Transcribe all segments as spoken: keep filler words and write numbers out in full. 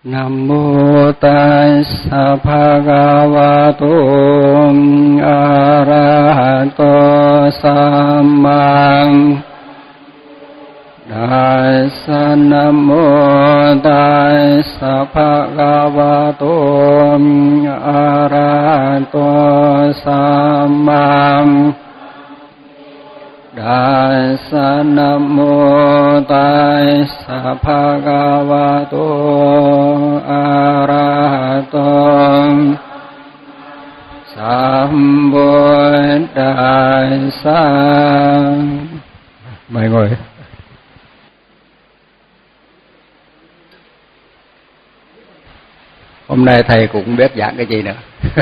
Nam mô Tassa Bhagavato Arahato Samma Tassa. Nam mô Tassa Bhagavato Arahato Samma Tassa. Nam mô Tassa Bhagavato Arahato Sambuddhassa. Mời ngồi. Hôm nay thầy cũng biết giảng cái gì nữa.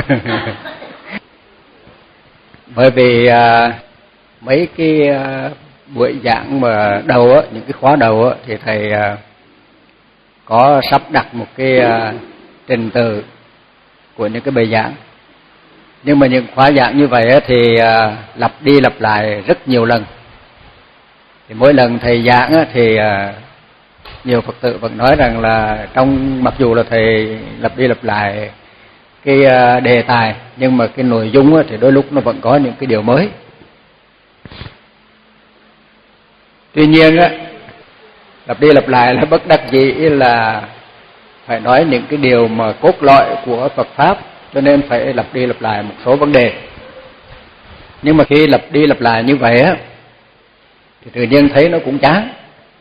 Bởi vì à, mấy cái à, buổi giảng mà đầu á, những cái khóa đầu á, thì thầy à, có sắp đặt một cái à, trình tự của những cái bài giảng. Nhưng mà những khóa giảng như vậy á, thì à, lặp đi lặp lại rất nhiều lần. Thì mỗi lần thầy giảng á, thì à, nhiều Phật tử vẫn nói rằng là trong mặc dù là thầy lặp đi lặp lại cái à, đề tài, nhưng mà cái nội dung á, thì đôi lúc nó vẫn có những cái điều mới. Tuy nhiên á, lặp đi lặp lại là bất đắc dĩ là phải nói những cái điều mà cốt lõi của Phật Pháp, cho nên phải lặp đi lặp lại một số vấn đề. Nhưng mà khi lặp đi lặp lại như vậy á, thì tự nhiên thấy nó cũng chán.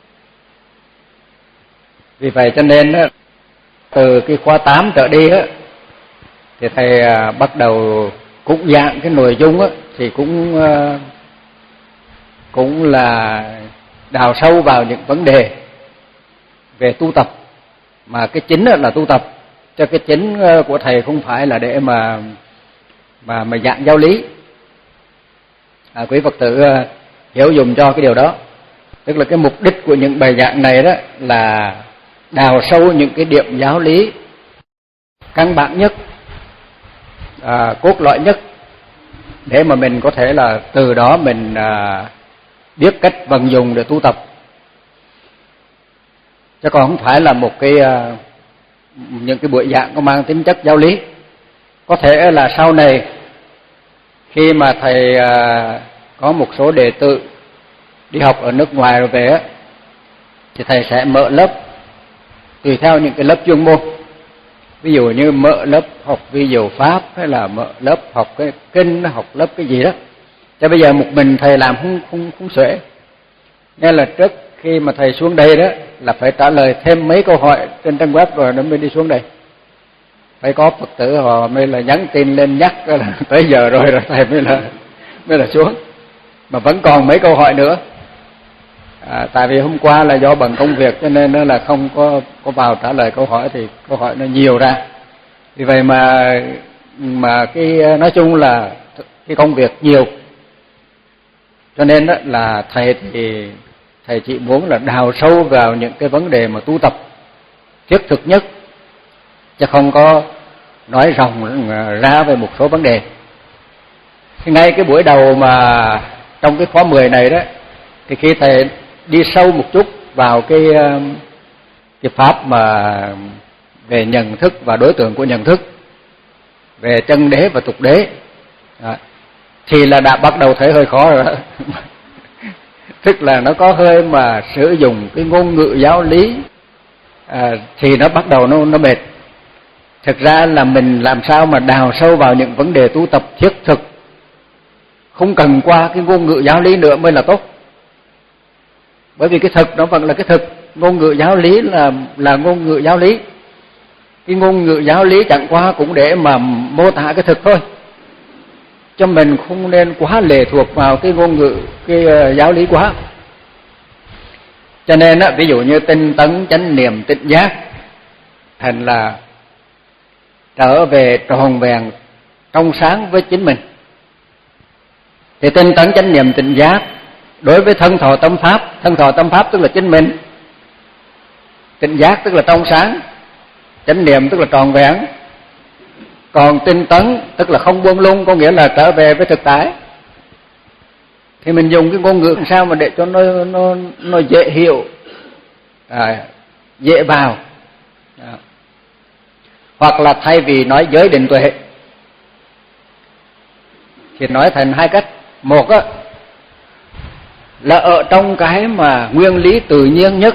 Vì vậy cho nên á, từ cái khóa tám trở đi á, thì thầy à, bắt đầu cũng dạng cái nội dung á, thì cũng à, cũng là đào sâu vào những vấn đề về tu tập, mà cái chính là tu tập, cho cái chính của thầy không phải là để mà mà mà giảng giáo lý. À, quý Phật tử hiểu dùm cho cái điều đó. Tức là cái mục đích của những bài giảng này đó là đào sâu những cái điểm giáo lý căn bản nhất, à, cốt lõi nhất, để mà mình có thể là từ đó mình à, biết cách vận dụng để tu tập. Chứ còn không phải là một cái uh, những cái buổi giảng có mang tính chất giáo lý. Có thể là sau này khi mà thầy uh, có một số đệ tử đi học ở nước ngoài rồi về á, thì thầy sẽ mở lớp tùy theo những cái lớp chuyên môn. Ví dụ như mở lớp học vi diệu pháp, hay là mở lớp học cái kinh, học lớp cái gì đó. Cho bây giờ một mình thầy làm không không không xuể. Nên là trước khi mà thầy xuống đây đó là phải trả lời thêm mấy câu hỏi trên trang web rồi nó mới đi xuống đây. Phải có Phật tử họ mới là nhắn tin lên nhắc là tới giờ rồi rồi thầy mới là mới là xuống. Mà vẫn còn mấy câu hỏi nữa. À, tại vì hôm qua là do bận công việc cho nên nó là không có có vào trả lời câu hỏi, thì câu hỏi nó nhiều ra. Vì vậy mà mà cái nói chung là cái công việc nhiều. Cho nên đó là thầy thì thầy chỉ muốn là đào sâu vào những cái vấn đề mà tu tập thiết thực nhất, chứ không có nói ròng ra về một số vấn đề. Thì ngay cái buổi đầu mà trong cái khóa mười này đó, thì khi thầy đi sâu một chút vào cái cái pháp mà về nhận thức và đối tượng của nhận thức, về chân đế và tục đế, đó, thì là đã bắt đầu thấy hơi khó rồi đó. Tức là nó có hơi mà sử dụng cái ngôn ngữ giáo lý, à, thì nó bắt đầu nó nó mệt. Thực ra là mình làm sao mà đào sâu vào những vấn đề tu tập thiết thực, không cần qua cái ngôn ngữ giáo lý nữa mới là tốt. Bởi vì cái thực nó vẫn là cái thực, ngôn ngữ giáo lý là là ngôn ngữ giáo lý. Cái ngôn ngữ giáo lý chẳng qua cũng để mà mô tả cái thực thôi, cho mình không nên quá lệ thuộc vào cái ngôn ngữ, cái giáo lý quá. Cho nên á, ví dụ như tinh tấn, chánh niệm, tịnh giác, thành là trở về tròn vẹn trong sáng với chính mình. Thì tinh tấn, chánh niệm, tịnh giác đối với thân thọ tâm pháp, thân thọ tâm pháp tức là chính mình, tịnh giác tức là trong sáng, chánh niệm tức là tròn vẹn, còn tinh tấn tức là không buông lung, có nghĩa là trở về với thực tại. Thì mình dùng cái ngôn ngữ làm sao mà để cho nó nó nó dễ hiểu, à, dễ vào. À, hoặc là thay vì nói giới định tuệ thì nói thành hai cách. Một á, là ở trong cái mà nguyên lý tự nhiên nhất,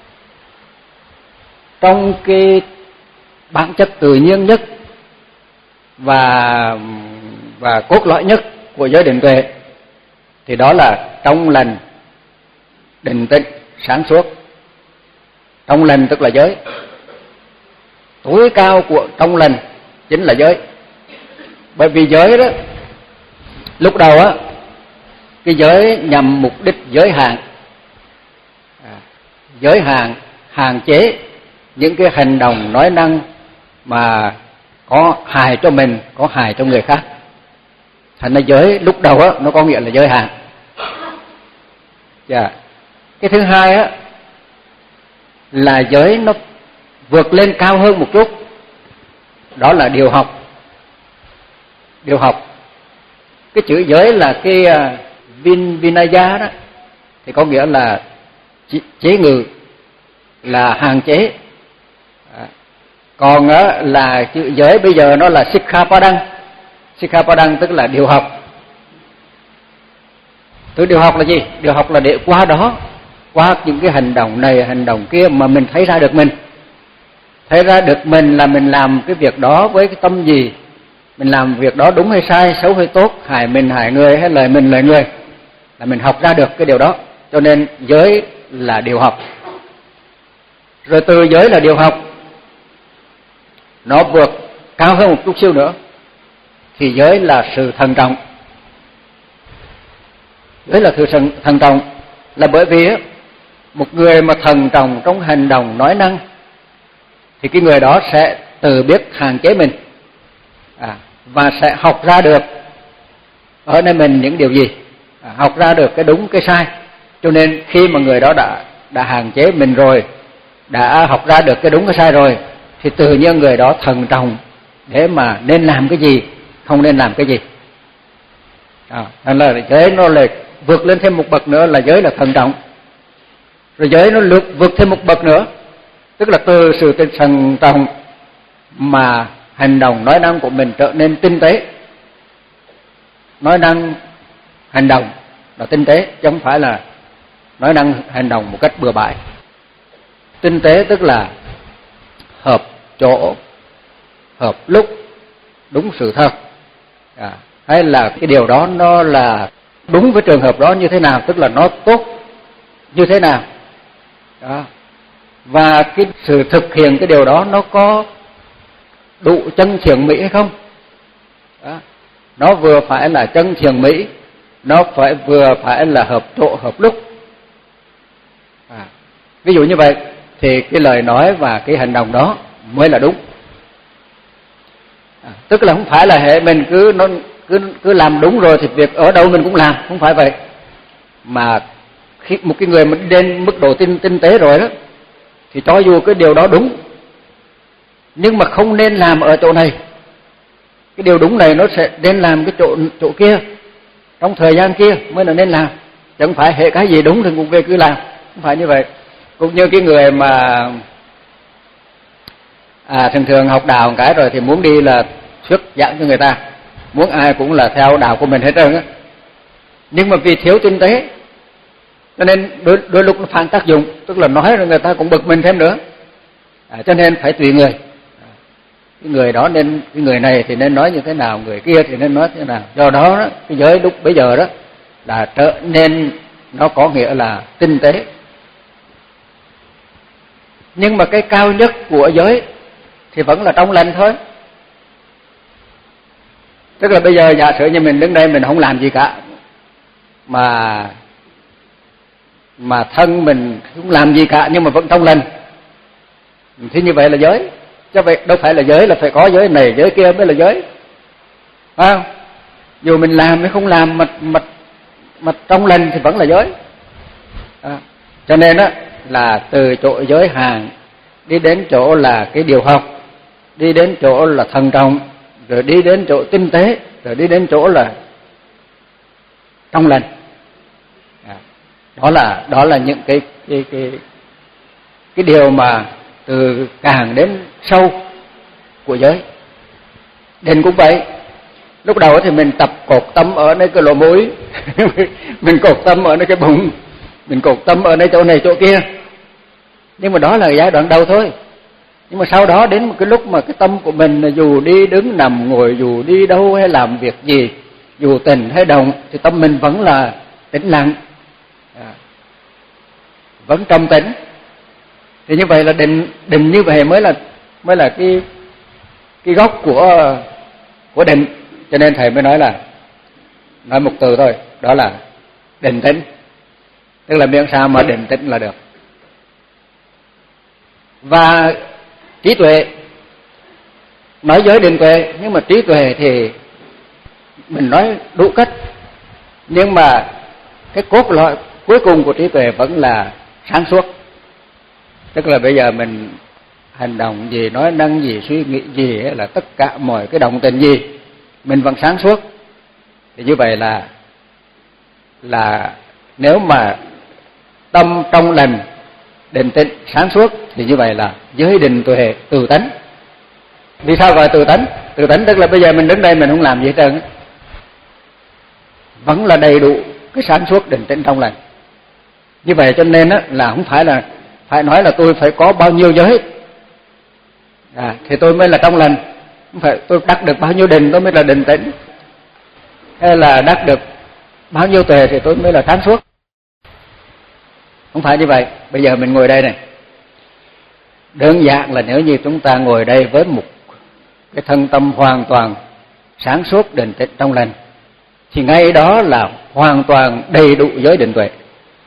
trong cái bản chất tự nhiên nhất và và cốt lõi nhất của giới định tuệ, thì đó là trong lành, định tĩnh, sáng suốt. Trong lành tức là giới, tối cao của trong lành chính là giới. Bởi vì giới đó, lúc đầu á, cái giới nhằm mục đích giới hạn, à, giới hạn, hạn chế những cái hành động nói năng mà có hại cho mình, có hại cho người khác. Thành ra giới lúc đầu á, nó có nghĩa là giới hạn. Yeah. Cái thứ hai á, là giới nó vượt lên cao hơn một chút, đó là điều học. Điều học, cái chữ giới là cái uh, vin vinaya đó, thì có nghĩa là chế ngự, là hạn chế. À, còn á, là chữ giới bây giờ nó là Sikkhapadang. Sikkhapadang tức là điều học. Từ điều học là gì? Điều học là để qua đó, qua những cái hành động này, hành động kia mà mình thấy ra được mình. Thấy ra được mình là mình làm cái việc đó với cái tâm gì, mình làm việc đó đúng hay sai, xấu hay tốt, hại mình hại người hay lời mình lời người, là mình học ra được cái điều đó. Cho nên giới là điều học. Rồi từ giới là điều học, nó vượt cao hơn một chút xíu nữa, thì giới là sự thận trọng. Giới là sự thận trọng là bởi vì một người mà thận trọng trong hành động nói năng thì cái người đó sẽ tự biết hạn chế mình, à, và sẽ học ra được ở nơi mình những điều gì, à, học ra được cái đúng cái sai. Cho nên khi mà người đó đã đã hạn chế mình rồi, đã học ra được cái đúng cái sai rồi, thì tự nhiên người đó thận trọng để mà nên làm cái gì, không nên làm cái gì. À, thành là giới nó lại vượt lên thêm một bậc nữa, là giới là thận trọng. Rồi giới nó vượt, vượt thêm một bậc nữa, tức là từ sự thận trọng mà hành động nói năng của mình trở nên tinh tế. Nói năng hành động là tinh tế, chứ không phải là nói năng hành động một cách bừa bãi. Tinh tế tức là hợp chỗ, hợp lúc, đúng sự thật, à, hay là cái điều đó nó là đúng với trường hợp đó như thế nào, tức là nó tốt như thế nào đó. Và cái sự thực hiện cái điều đó nó có đủ chân thiện mỹ hay không đó. Nó vừa phải là chân thiện mỹ, nó phải vừa phải là hợp chỗ hợp lúc, à, ví dụ như vậy thì cái lời nói và cái hành động đó mới là đúng. À, tức là không phải là hệ mình cứ nó cứ cứ làm đúng rồi thì việc ở đâu mình cũng làm, không phải vậy. Mà khi một cái người mà đến mức độ tinh tinh tế rồi đó, thì cho dù cái điều đó đúng, nhưng mà không nên làm ở chỗ này, cái điều đúng này nó sẽ nên làm cái chỗ chỗ kia, trong thời gian kia mới là nên làm, chứ không phải hệ cái gì đúng thì cũng về cứ làm, không phải như vậy. Cũng như cái người mà à, thường thường học đạo một cái rồi thì muốn đi là thuyết giảng cho người ta, muốn ai cũng là theo đạo của mình hết trơn á, nhưng mà vì thiếu tinh tế cho nên đôi, đôi lúc nó phản tác dụng, tức là nói rồi người ta cũng bực mình thêm nữa, à, cho nên phải tùy người. Cái người đó nên, cái người này thì nên nói như thế nào, người kia thì nên nói thế nào. Do đó, đó cái giới lúc bây giờ đó là trở nên nó có nghĩa là tinh tế. Nhưng mà cái cao nhất của giới thì vẫn là trong lành thôi. Tức là bây giờ giả sử như mình đứng đây mình không làm gì cả, mà mà thân mình không làm gì cả nhưng mà vẫn trong lành, thì như vậy là giới. Chứ vậy đâu phải là giới là phải có giới này giới kia mới là giới, phải không? Dù mình làm hay không làm mà mà mà trong lành thì vẫn là giới. À, cho nên á là từ chỗ giới hạn đi đến chỗ là cái điều học, đi đến chỗ là thận trọng, rồi đi đến chỗ tinh tế, rồi đi đến chỗ là trong lành. À, đó là đó là những cái cái cái cái điều mà từ càng đến sâu của giới. Định cũng vậy. Lúc đầu thì mình tập cột tâm ở nơi cái lỗ mũi, mình cột tâm ở nơi cái bụng, mình cột tâm ở nơi chỗ này chỗ kia. Nhưng mà đó là giai đoạn đầu thôi. Nhưng mà sau đó đến một cái lúc mà cái tâm của mình dù đi đứng nằm ngồi, dù đi đâu hay làm việc gì, dù tình hay động, thì tâm mình vẫn là tĩnh lặng, à, vẫn trầm tĩnh. Thì như vậy là định định như vậy mới là mới là cái cái gốc của của định. Cho nên thầy mới nói là nói một từ thôi, đó là định tĩnh. Tức là miễn sao mà định tĩnh là được. Và trí tuệ, nói giới định tuệ, nhưng mà trí tuệ thì mình nói đủ cách. Nhưng mà cái cốt lõi cuối cùng của trí tuệ vẫn là sáng suốt. Tức là bây giờ mình hành động gì, nói năng gì, suy nghĩ gì, là tất cả mọi cái động tình gì mình vẫn sáng suốt. Thì như vậy là là nếu mà tâm trong lành, định tĩnh, sáng suốt, thì như vậy là giới định tuệ từ tánh. Vì sao gọi từ tánh? Từ tánh tức là bây giờ mình đứng đây mình không làm gì hết trơn, vẫn là đầy đủ cái sáng suốt định tĩnh trong lành. Như vậy cho nên á, là không phải là phải nói là tôi phải có bao nhiêu giới à, thì tôi mới là trong lành. Không phải tôi đắc được bao nhiêu định tôi mới là định tĩnh, hay là đắc được bao nhiêu tuệ thì tôi mới là sáng suốt. Không phải như vậy. Bây giờ mình ngồi đây này, đơn giản là nếu như chúng ta ngồi đây với một cái thân tâm hoàn toàn sáng suốt định tĩnh trong lành, thì ngay đó là hoàn toàn đầy đủ giới định tuệ.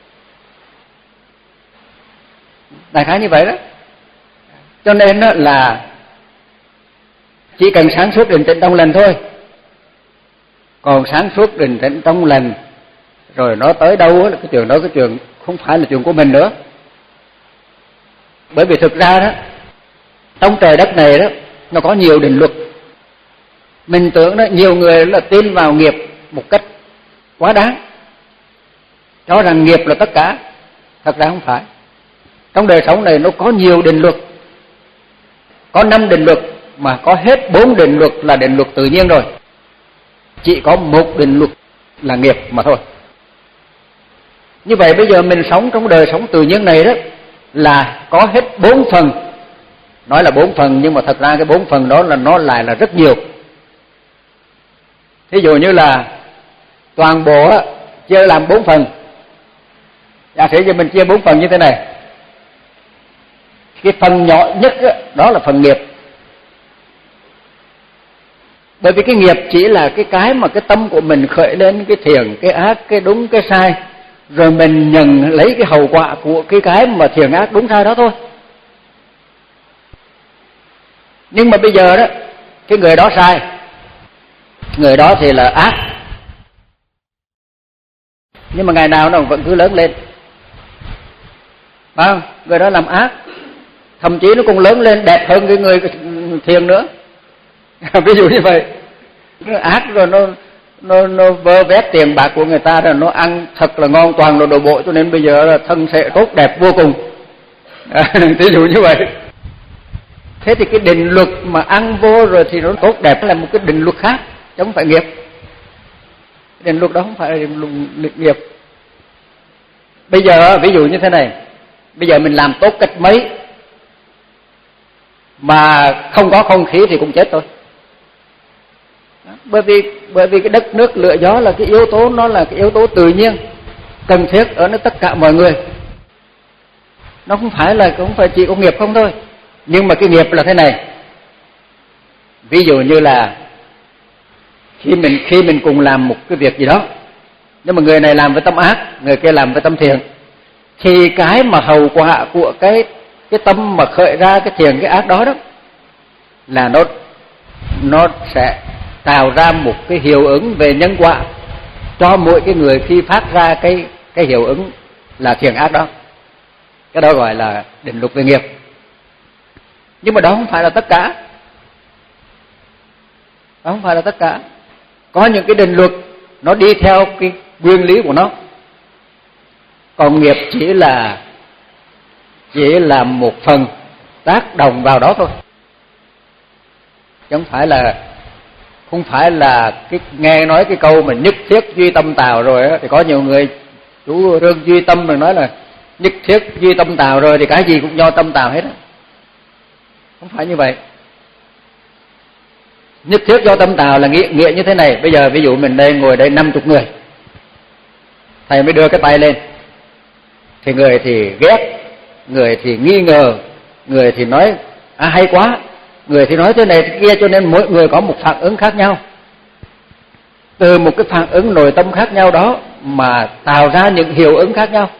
Đại khái như vậy đó. Cho nên đó là chỉ cần sáng suốt định tĩnh trong lành thôi. Còn sáng suốt định tĩnh trong lành rồi nó tới đâu là cái chuyện đó, cái chuyện không phải là chuyện của mình nữa. Bởi vì thực ra đó, trong trời đất này đó, nó có nhiều định luật. Mình tưởng đó, nhiều người là tin vào nghiệp một cách quá đáng, cho rằng nghiệp là tất cả. Thật ra không phải. Trong đời sống này nó có nhiều định luật. Có năm định luật, mà có hết bốn định luật là định luật tự nhiên rồi. Chỉ có một định luật là nghiệp mà thôi. Như vậy bây giờ mình sống trong đời sống tự nhiên này đó, là có hết bốn phần. Nói là bốn phần, nhưng mà thật ra cái bốn phần đó là nó lại là rất nhiều. Thí dụ như là toàn bộ á, chia làm bốn phần. Giả sử như mình chia bốn phần như thế này. Cái phần nhỏ nhất đó, đó là phần nghiệp. Bởi vì cái nghiệp chỉ là cái cái mà cái tâm của mình khởi lên, cái thiện, cái ác, cái đúng, cái sai, rồi mình nhận lấy cái hậu quả của cái cái mà thiện ác đúng sai đó thôi. Nhưng mà bây giờ đó, cái người đó sai, người đó thì là ác, nhưng mà ngày nào nó vẫn cứ lớn lên, phải không? Người đó làm ác, thậm chí nó cũng lớn lên đẹp hơn cái người thiện nữa. Ví dụ như vậy, nó ác rồi nó nó nó vơ vét tiền bạc của người ta, rồi nó ăn thật là ngon, toàn là đồ bộ, cho nên bây giờ là thân thể tốt đẹp vô cùng. Ví dụ như vậy. Thế thì cái định luật mà ăn vô rồi thì nó tốt đẹp là một cái định luật khác, chứ không phải nghiệp. Định luật đó không phải là định luật nghiệp. Bây giờ ví dụ như thế này, bây giờ mình làm tốt cách mấy mà không có không khí thì cũng chết thôi. Đó, bởi vì bởi vì cái đất nước lửa gió là cái yếu tố, nó là cái yếu tố tự nhiên cần thiết ở nơi tất cả mọi người. Nó không phải là không phải chỉ có nghiệp không thôi. Nhưng mà cái nghiệp là thế này. Ví dụ như là khi mình khi mình cùng làm một cái việc gì đó, nhưng mà người này làm với tâm ác, người kia làm với tâm thiện, thì cái mà hậu quả của cái cái tâm mà khởi ra cái thiện cái ác đó đó là nó nó sẽ tạo ra một cái hiệu ứng về nhân quả cho mỗi cái người khi phát ra cái cái hiệu ứng là thiện ác đó. Cái đó gọi là định luật về nghiệp. Nhưng mà đó không phải là tất cả. Đó không phải là tất cả. Có những cái định luật nó đi theo cái nguyên lý của nó. Còn nghiệp chỉ là chỉ là một phần tác động vào đó thôi. chứ không phải là không phải là cái nghe nói cái câu mà nhất thiết duy tâm tào rồi á, thì có nhiều người chú Rương duy tâm mà nói là nhất thiết duy tâm tào rồi thì cái gì cũng do tâm tào hết á. Không phải như vậy. Nhất thiết do tâm tào là nghĩa, nghĩa như thế này. Bây giờ ví dụ mình đây ngồi đây năm chục người, thầy mới đưa cái tay lên, thì người thì ghét, người thì nghi ngờ, người thì nói à hay quá, người thì nói thế này thế kia, cho nên mỗi người có một phản ứng khác nhau. Từ một cái phản ứng nội tâm khác nhau đó mà tạo ra những hiệu ứng khác nhau.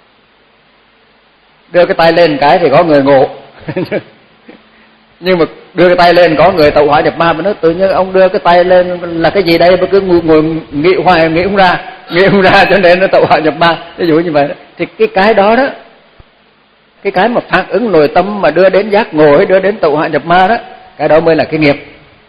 Đưa cái tay lên cái thì có người ngộ nhưng mà đưa cái tay lên có người tẩu hỏa nhập ma, mà nói tự nhiên ông đưa cái tay lên là cái gì đây mà cứ ngồi nghĩ hoài nghĩ không ra, nghĩ không ra cho nên nó tẩu hỏa nhập ma, ví dụ như vậy đó. Thì cái cái đó đó, cái cái mà phản ứng nội tâm mà đưa đến giác ngộ hay đưa đến tẩu hỏa nhập ma đó, cái đó mới là cái nghiệp.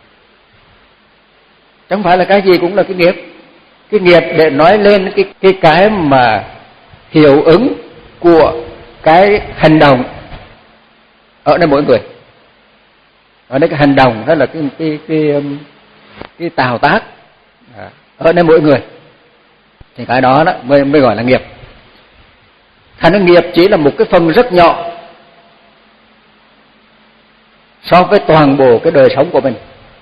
Chẳng phải là cái gì cũng là cái nghiệp. Cái nghiệp để nói lên cái cái cái mà hiệu ứng của cái hành động ở nơi mỗi người. Ở đây cái hành động đó là cái cái cái cái, cái tạo tác ở nơi mỗi người, thì cái đó đó mới mới gọi là nghiệp. Thành ra nghiệp chỉ là một cái phần rất nhỏ so với toàn bộ cái đời sống của mình.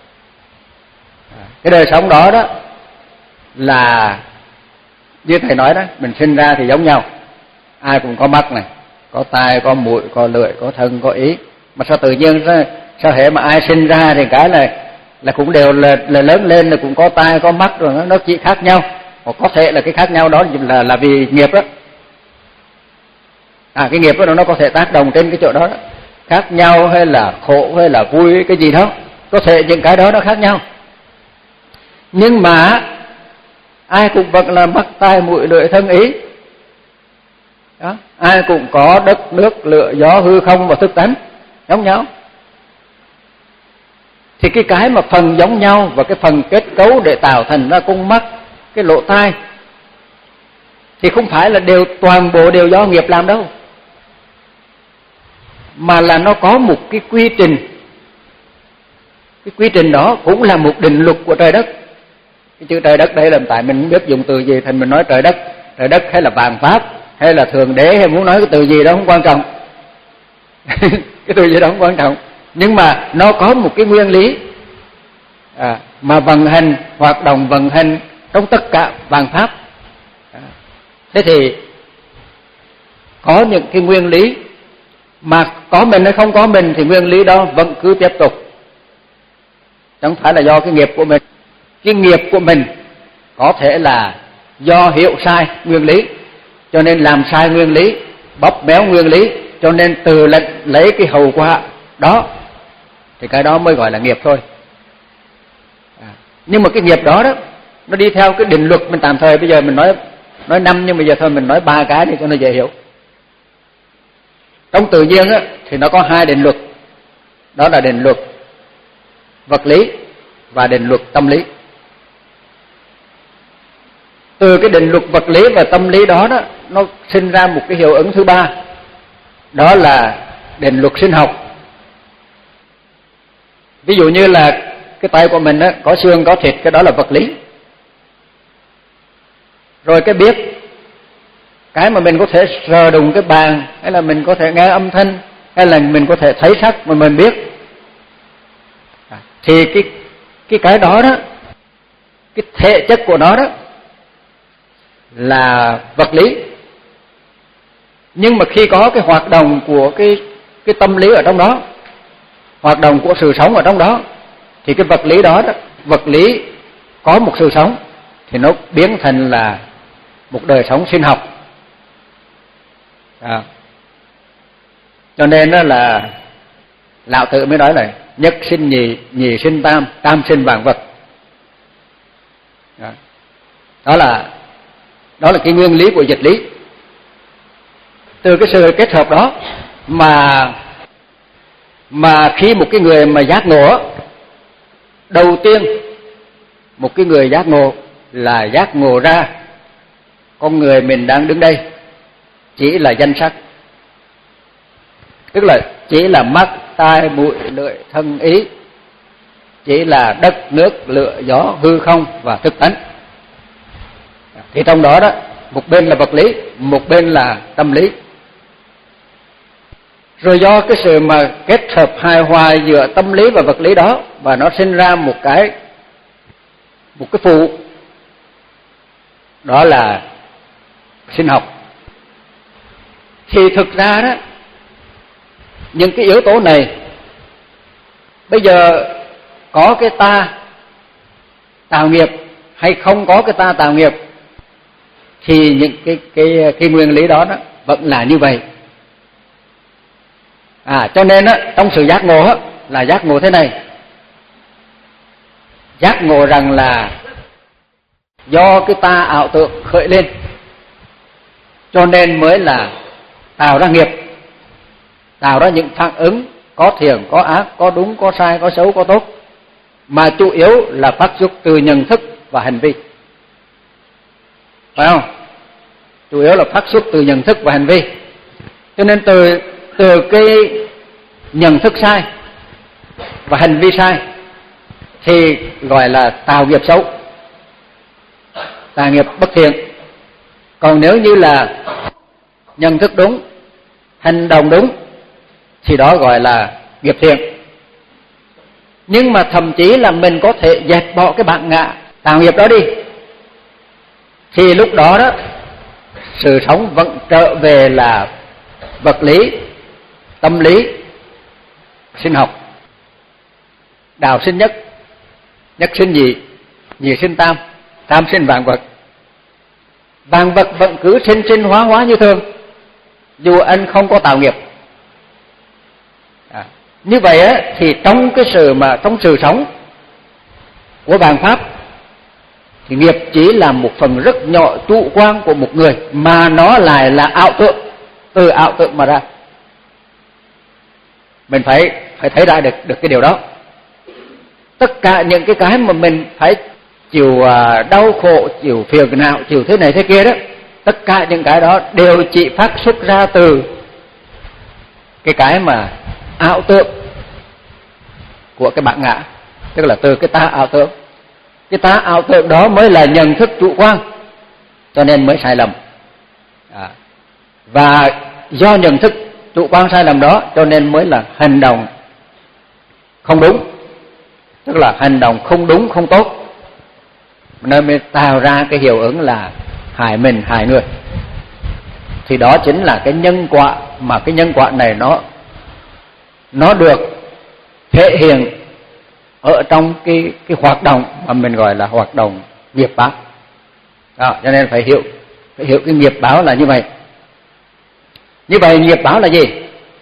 Cái đời sống đó đó là như thầy nói đó, mình sinh ra thì giống nhau, ai cũng có mắt này, có tai, có mũi, có lưỡi, có thân, có ý, mà sao tự nhiên sao, sao hệ mà ai sinh ra thì cái là là cũng đều là, là lớn lên là cũng có tai, có mắt rồi, nó, nó chỉ khác nhau. Hoặc có thể là cái khác nhau đó là là vì nghiệp đó. À cái nghiệp đó nó có thể tác động trên cái chỗ đó, đó. Khác nhau hay là khổ hay là vui cái gì đó, có thể những cái đó nó khác nhau. Nhưng mà ai cũng vẫn là mắt tai mũi lưỡi thân ý đó. Ai cũng có đất nước lửa gió hư không và thức tánh giống nhau. Thì cái cái mà phần giống nhau và cái phần kết cấu để tạo thành ra con mắt, cái lỗ tai, thì không phải là đều toàn bộ đều do nghiệp làm đâu, mà là nó có một cái quy trình. Cái quy trình đó cũng là một định luật của trời đất. Cái chữ trời đất đây là tại mình không biết dùng từ gì, thành mình nói trời đất. Trời đất hay là vạn pháp hay là thượng đế, hay muốn nói cái từ gì đó không quan trọng cái từ gì đó không quan trọng, nhưng mà nó có một cái nguyên lý à, mà vận hành, hoạt động vận hành trong tất cả vạn pháp à. Thế thì có những cái nguyên lý mà có mình hay không có mình thì nguyên lý đó vẫn cứ tiếp tục, chẳng phải là do cái nghiệp của mình. Cái nghiệp của mình có thể là do hiểu sai nguyên lý, cho nên làm sai nguyên lý, bóp méo nguyên lý, cho nên từ lấy cái hậu quả đó, thì cái đó mới gọi là nghiệp thôi à. Nhưng mà cái nghiệp đó đó nó đi theo cái định luật. Mình tạm thời bây giờ mình nói nói năm, nhưng bây giờ thôi mình nói ba cái để cho nó dễ hiểu. Trong tự nhiên á, thì nó có hai định luật, đó là định luật vật lý và định luật tâm lý. Từ cái định luật vật lý và tâm lý đó đó, nó sinh ra một cái hiệu ứng thứ ba, đó là định luật sinh học. Ví dụ như là cái tay của mình á, có xương có thịt, cái đó là vật lý. Rồi cái biết, cái mà mình có thể sờ đụng cái bàn, hay là mình có thể nghe âm thanh, hay là mình có thể thấy sắc mà mình biết à, thì cái cái cái đó đó, cái thể chất của nó đó là vật lý. Nhưng mà khi có cái hoạt động của cái cái tâm lý ở trong đó, hoạt động của sự sống ở trong đó, thì cái vật lý đó, đó vật lý có một sự sống thì nó biến thành là một đời sống sinh học à. Cho nên đó là Lão Tử mới nói là nhất sinh nhì, nhì sinh tam, tam sinh vạn vật à. Đó là đó là cái nguyên lý của dịch lý. Từ cái sự kết hợp đó mà mà khi một cái người mà giác ngộ, đầu tiên một cái người giác ngộ là giác ngộ ra con người mình đang đứng đây chỉ là danh sắc, tức là chỉ là mắt tai mũi lưỡi thân ý chỉ là đất, nước, lửa, gió, hư không và thực tánh. Thì trong đó đó, một bên là vật lý, một bên là tâm lý. Rồi do cái sự mà kết hợp hài hòa giữa tâm lý và vật lý đó, và nó sinh ra một cái một cái phụ, đó là sinh học. Thì thực ra đó, những cái yếu tố này bây giờ có cái ta tạo nghiệp hay không có cái ta tạo nghiệp, thì những cái cái cái nguyên lý đó, đó vẫn là như vậy. À, cho nên á, trong sự giác ngộ á, là giác ngộ thế này. Giác ngộ rằng là do cái ta ảo tưởng khởi lên, cho nên mới là tạo ra nghiệp, tạo ra những phản ứng có thiện, có ác, có đúng, có sai, có xấu, có tốt, mà chủ yếu là phát xuất từ nhận thức và hành vi. Phải không? Chủ yếu là phát xuất từ nhận thức và hành vi. Cho nên từ từ cái nhận thức sai và hành vi sai thì gọi là tạo nghiệp xấu, tạo nghiệp bất thiện. Còn nếu như là nhận thức đúng, hành động đúng, thì đó gọi là nghiệp thiện. Nhưng mà thậm chí là mình có thể dẹp bỏ cái bản ngã tạo nghiệp đó đi, thì lúc đó đó sự sống vẫn trở về là vật lý, tâm lý, sinh học. Đạo sinh nhất, nhất sinh nhị, nhị sinh tam, tam sinh vạn vật. Vạn vật vẫn cứ sinh sinh hóa hóa như thường, dù anh không có tạo nghiệp. À, như vậy á, thì trong cái sự mà trong sự sống của vạn pháp thì nghiệp chỉ là một phần rất nhỏ chủ quan của một người, mà nó lại là ảo tưởng, từ ảo tưởng mà ra. Mình phải phải thấy ra được được cái điều đó. Tất cả những cái cái mà mình phải chịu đau khổ, chịu phiền não, chịu thế này thế kia đó, tất cả những cái đó đều chỉ phát xuất ra từ cái cái mà ảo tưởng của cái bản ngã, tức là từ cái ta ảo tưởng. Cái ta ảo tưởng đó mới là nhận thức chủ quan, cho nên mới sai lầm. À, và do nhận thức chủ quan sai lầm đó, cho nên mới là hành động không đúng, tức là hành động không đúng, không tốt, nên mới tạo ra cái hiệu ứng là hại mình, hại người. Thì đó chính là cái nhân quả, mà cái nhân quả này nó nó được thể hiện ở trong cái cái hoạt động mà mình gọi là hoạt động nghiệp báo. Đó, cho nên phải hiểu phải hiểu cái nghiệp báo là như vậy. Như vậy nghiệp báo là gì?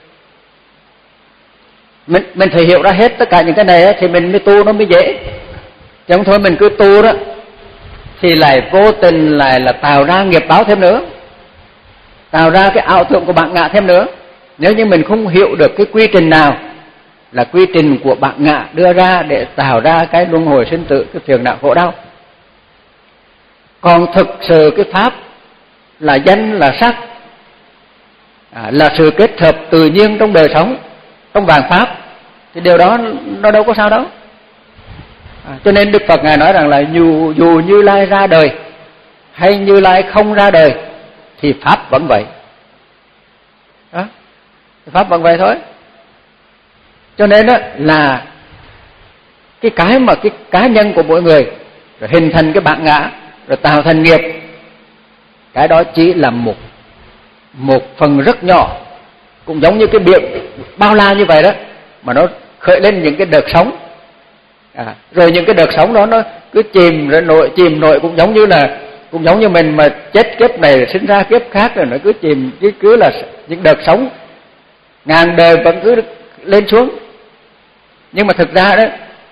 Mình mình phải hiểu ra hết tất cả những cái này thì mình mới tu nó mới dễ. Chứ không thôi mình cứ tu đó thì lại vô tình lại là tạo ra nghiệp báo thêm nữa, tạo ra cái ảo tưởng của bản ngã thêm nữa. Nếu như mình không hiểu được cái quy trình nào là quy trình của bản ngã đưa ra để tạo ra cái luân hồi sinh tử, cái phiền não khổ đau. Còn thực sự cái pháp là danh, là sắc, à, là sự kết hợp tự nhiên trong đời sống, trong vạn pháp, thì điều đó nó đâu có sao đâu. À, cho nên Đức Phật Ngài nói rằng là dù, dù Như Lai ra đời hay Như Lai không ra đời thì pháp vẫn vậy. Đó, pháp vẫn vậy thôi. Cho nên đó là cái cái mà cái cá nhân của mỗi người rồi hình thành cái bản ngã rồi tạo thành nghiệp, cái đó chỉ là một một phần rất nhỏ, cũng giống như cái biển bao la như vậy đó, mà nó khởi lên những cái đợt sóng. À, rồi những cái đợt sóng đó nó cứ chìm rồi nổi, chìm nổi, cũng giống như là cũng giống như mình mà chết kiếp này sinh ra kiếp khác, rồi nó cứ chìm, cứ cứ là những đợt sóng ngàn đời vẫn cứ lên xuống. Nhưng mà thực ra đó,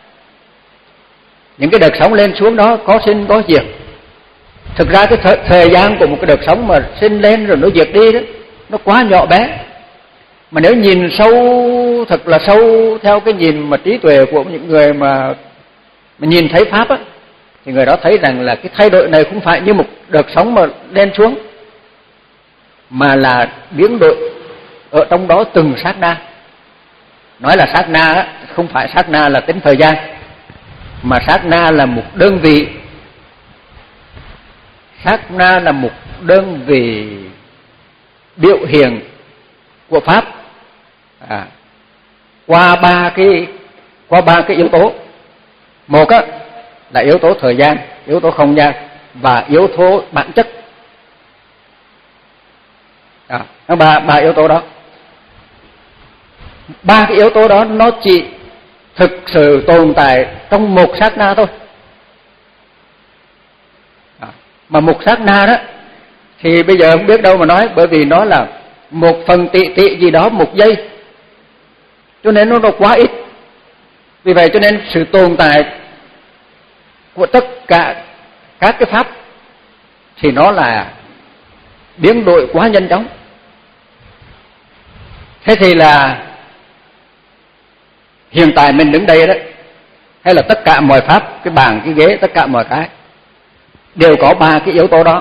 những cái đợt sóng lên xuống đó có sinh có diệt. Thực ra cái thời, thời gian của một cái đợt sóng mà sinh lên rồi nó diệt đi đó, nó quá nhỏ bé. Mà nếu nhìn sâu, thật là sâu theo cái nhìn mà trí tuệ của những người mà, mà nhìn thấy pháp á, thì người đó thấy rằng là cái thay đổi này không phải như một đợt sóng mà lên xuống, mà là biến đổi ở trong đó từng sát na. Nói là sát na á, không phải sát na là tính thời gian, mà sát na là một đơn vị, sát na là một đơn vị biểu hiện của pháp à, qua ba cái qua ba cái yếu tố. Một á, là yếu tố thời gian, yếu tố không gian và yếu tố bản chất. À, ba ba yếu tố đó, ba cái yếu tố đó nó chỉ thực sự tồn tại trong một sát na thôi. À, mà một sát na đó thì bây giờ không biết đâu mà nói, bởi vì nó là một phần tỷ tỷ gì đó một giây, cho nên nó, nó quá ít. Vì vậy cho nên sự tồn tại của tất cả các cái pháp thì nó là biến đổi quá nhanh chóng. Thế thì là hiện tại mình đứng đây đó, hay là tất cả mọi pháp, cái bàn, cái ghế, tất cả mọi cái đều có ba cái yếu tố đó.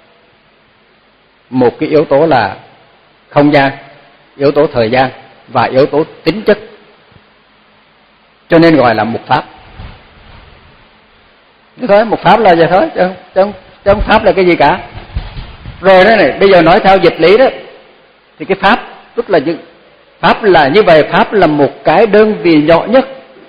Một cái yếu tố là không gian, yếu tố thời gian và yếu tố tính chất, cho nên gọi là một pháp. Thế thôi, một pháp là vậy thôi, chứ không, chứ không pháp là cái gì cả. Rồi đó này, bây giờ nói theo dịch lý đó, thì cái pháp tức là những pháp là như vậy, pháp là một cái đơn vị nhỏ nhất.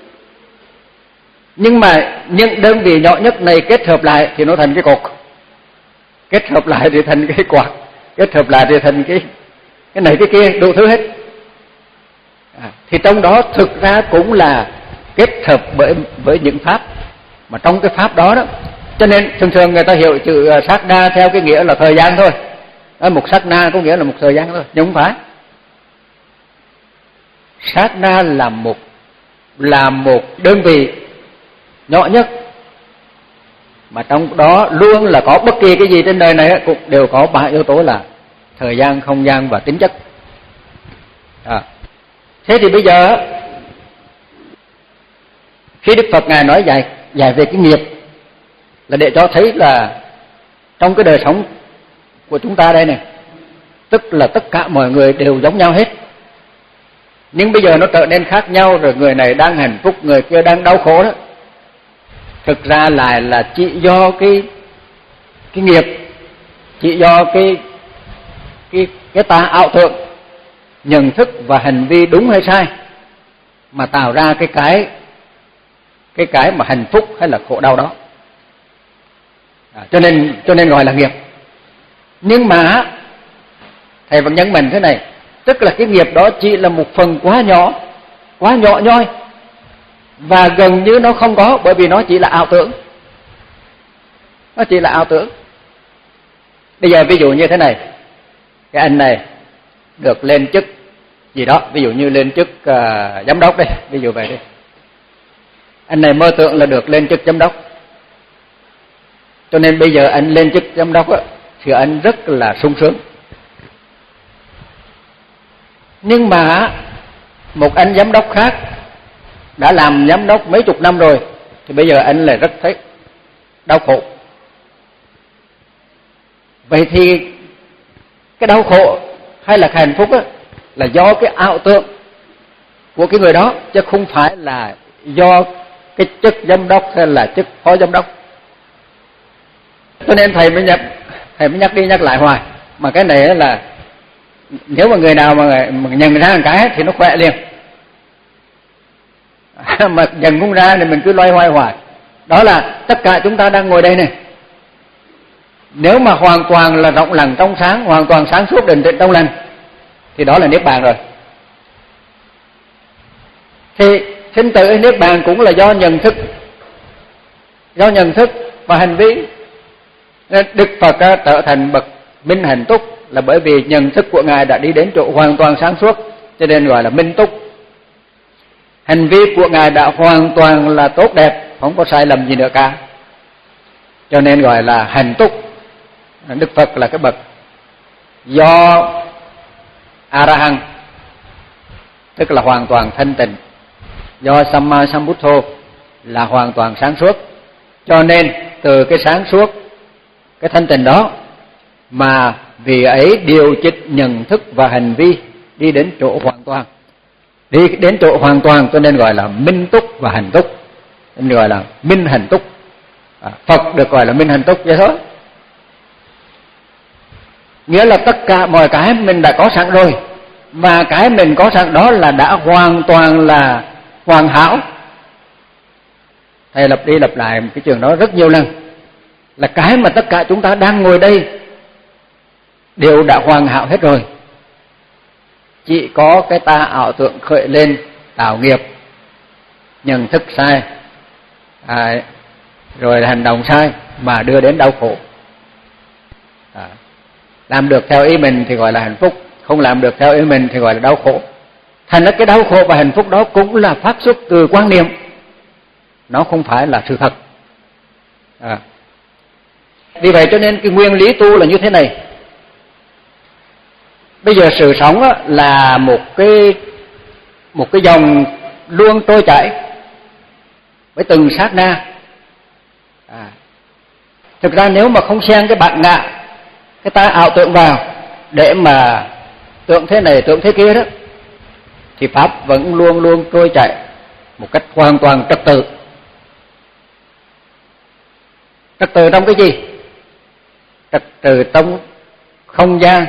Nhưng mà những đơn vị nhỏ nhất này kết hợp lại thì nó thành cái cột, kết hợp lại thì thành cái quạt, kết hợp lại thì thành cái cái này cái kia, đủ thứ hết. À, thì trong đó thực ra cũng là kết hợp bởi với những pháp, mà trong cái pháp đó đó, cho nên thường thường người ta hiểu chữ sát na theo cái nghĩa là thời gian thôi. Đó, một sát na có nghĩa là một thời gian thôi, nhưng không phải. Sát na là một là một đơn vị nhỏ nhất, mà trong đó luôn là có bất kỳ cái gì trên đời này cũng đều có ba yếu tố là thời gian, không gian và tính chất. À, thế thì bây giờ khi Đức Phật Ngài nói dạy dạy về cái nghiệp là để cho thấy là trong cái đời sống của chúng ta đây này, tức là tất cả mọi người đều giống nhau hết. Nhưng bây giờ nó trở nên khác nhau rồi, người này đang hạnh phúc, người kia đang đau khổ đó. Thực ra lại là chỉ do cái cái nghiệp, chỉ do cái cái cái ta ảo tưởng, nhận thức và hành vi đúng hay sai mà tạo ra cái cái cái cái mà hạnh phúc hay là khổ đau đó. À, cho nên cho nên gọi là nghiệp. Nhưng mà thầy vẫn nhấn mạnh thế này, tức là cái nghiệp đó chỉ là một phần quá nhỏ, quá nhỏ nhoi, và gần như nó không có, bởi vì nó chỉ là ảo tưởng. Nó chỉ là ảo tưởng. Bây giờ ví dụ như thế này, cái anh này được lên chức gì đó, ví dụ như lên chức uh, giám đốc đây, ví dụ vậy đi. Anh này mơ tưởng là được lên chức giám đốc, cho nên bây giờ anh lên chức giám đốc á, thì anh rất là sung sướng. Nhưng mà một anh giám đốc khác đã làm giám đốc mấy chục năm rồi, thì bây giờ anh lại rất thấy đau khổ. Vậy thì cái đau khổ hay là hạnh phúc á, là do cái ảo tưởng của cái người đó, chứ không phải là do cái chức giám đốc hay là chức phó giám đốc. Cho nên thầy mới nhắc, thầy mới nhắc đi nhắc lại hoài. Mà cái này là nếu mà người nào mà, mà nhận ra một cái thì nó khỏe liền. Mà nhận không ra thì mình cứ loay hoay hoài. Đó là tất cả chúng ta đang ngồi đây này, nếu mà hoàn toàn là rộng lặng trong sáng, hoàn toàn sáng suốt định tĩnh trong lành, thì đó là niết bàn rồi. Thì sinh tử niết bàn cũng là do nhận thức, do nhận thức và hành vi. Nên Đức Phật trở thành bậc minh hạnh túc là bởi vì nhận thức của Ngài đã đi đến chỗ hoàn toàn sáng suốt, cho nên gọi là minh túc. Hành vi của Ngài đã hoàn toàn là tốt đẹp, không có sai lầm gì nữa cả, cho nên gọi là hạnh túc. Đức Phật là cái bậc do A-ra-hăng, tức là hoàn toàn thanh tịnh, do Samma Sambuddho là hoàn toàn sáng suốt. Cho nên từ cái sáng suốt, cái thanh tịnh đó mà vì ấy điều chỉnh nhận thức và hành vi đi đến chỗ hoàn toàn, đi đến chỗ hoàn toàn, cho nên gọi là minh túc và hành túc. nên gọi là minh hạnh túc. À, Phật được gọi là minh hạnh túc vậy thôi. Nghĩa là tất cả mọi cái mình đã có sẵn rồi, và cái mình có sẵn đó là đã hoàn toàn là hoàn hảo. Thầy lặp đi lặp lại cái trường đó rất nhiều lần, là cái mà tất cả chúng ta đang ngồi đây đều đã hoàn hảo hết rồi. Chỉ có cái ta ảo tưởng khởi lên tạo nghiệp, nhận thức sai, à, rồi là hành động sai mà đưa đến đau khổ. À, làm được theo ý mình thì gọi là hạnh phúc, không làm được theo ý mình thì gọi là đau khổ. Thành ra cái đau khổ và hạnh phúc đó cũng là phát xuất từ quan niệm, nó không phải là sự thật. À, vì vậy cho nên cái nguyên lý tu là như thế này. Bây giờ sự sống á, là một cái một cái dòng luôn trôi chảy với từng sát na. À, thực ra nếu mà không xen cái bản ngã, cái ta ảo tưởng vào để mà tưởng thế này tưởng thế kia đó, thì pháp vẫn luôn luôn trôi chảy một cách hoàn toàn trật tự. Trật tự trong cái gì? Trật tự trong không gian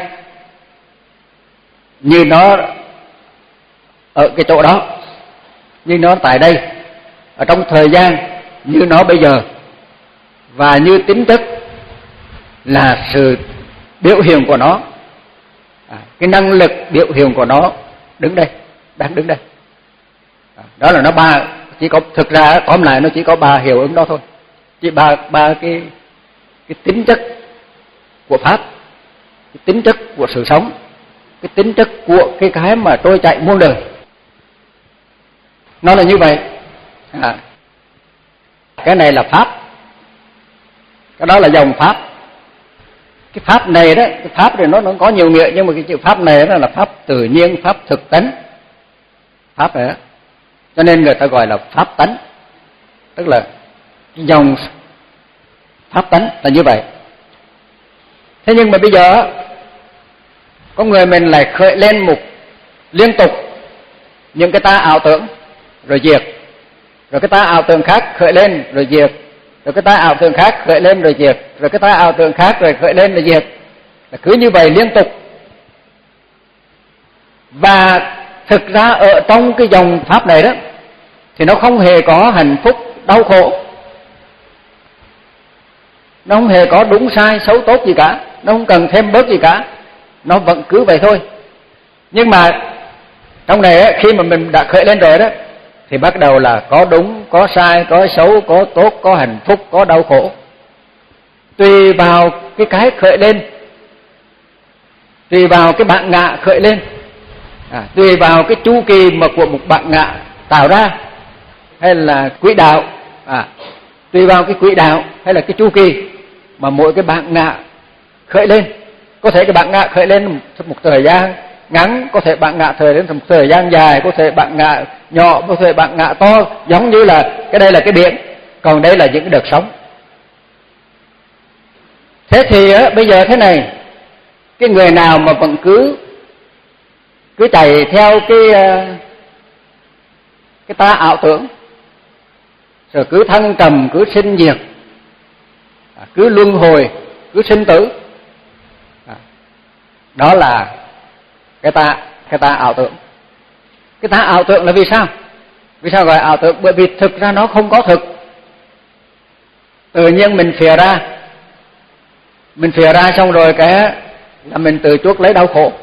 như nó ở cái chỗ đó, như nó tại đây, ở trong thời gian như nó bây giờ, và như tính chất là sự biểu hiện của nó, à, cái năng lực biểu hiện của nó đứng đây, đang đứng đây. À, đó là nó ba, chỉ có thực ra tóm lại nó chỉ có ba hiệu ứng đó thôi, chỉ ba ba cái cái tính chất của pháp, cái tính chất của sự sống, cái tính chất của cái cái mà trôi chạy muôn đời. Nó là như vậy. À, cái này là pháp, cái đó là dòng pháp. Cái pháp này đó, cái pháp này nó nó có nhiều nghĩa, nhưng mà cái chữ pháp này đó là pháp tự nhiên, pháp thực tánh. Pháp này đó, cho nên người ta gọi là pháp tánh, tức là cái dòng pháp tánh là như vậy. Thế nhưng mà bây giờ có người mình lại khởi lên một liên tục những cái ta ảo tưởng rồi diệt, rồi cái ta ảo tưởng khác khởi lên rồi diệt, rồi cái ta ảo tưởng khác khởi lên rồi diệt, rồi cái ta ảo tưởng khác rồi khởi lên rồi diệt, là cứ như vậy liên tục. Và thực ra ở trong cái dòng pháp này đó thì nó không hề có hạnh phúc đau khổ, nó không hề có đúng sai xấu tốt gì cả, nó không cần thêm bớt gì cả, nó vẫn cứ vậy thôi. Nhưng mà trong này ấy, khi mà mình đã khởi lên rồi đó thì bắt đầu là có đúng, có sai, có xấu, có tốt, có hạnh phúc, có đau khổ, tùy vào cái cái khởi lên, tùy vào cái bản ngã khởi lên, à, tùy vào cái chu kỳ mà của một bản ngã tạo ra, hay là quỹ đạo, à, tùy vào cái quỹ đạo hay là cái chu kỳ mà mỗi cái bản ngã khởi lên. Có thể cái bản ngã khởi lên một thời gian ngắn, có thể bản ngã thời đến một thời gian dài, có thể bản ngã nhỏ, có thể bản ngã to, giống như là cái đây là cái biển, còn đây là những cái đợt sóng. Thế thì á, bây giờ thế này, cái người nào mà vẫn cứ cứ chạy theo cái cái ta ảo tưởng, rồi cứ thăng trầm, cứ sinh diệt, cứ luân hồi, cứ sinh tử, đó là cái ta cái ta ảo tưởng. Cái ta ảo tưởng là vì sao? Vì sao gọi ảo tưởng? Bởi vì thực ra nó không có thực. Tự nhiên mình phìa ra, mình phìa ra xong rồi cái là mình tự chuốc lấy đau khổ.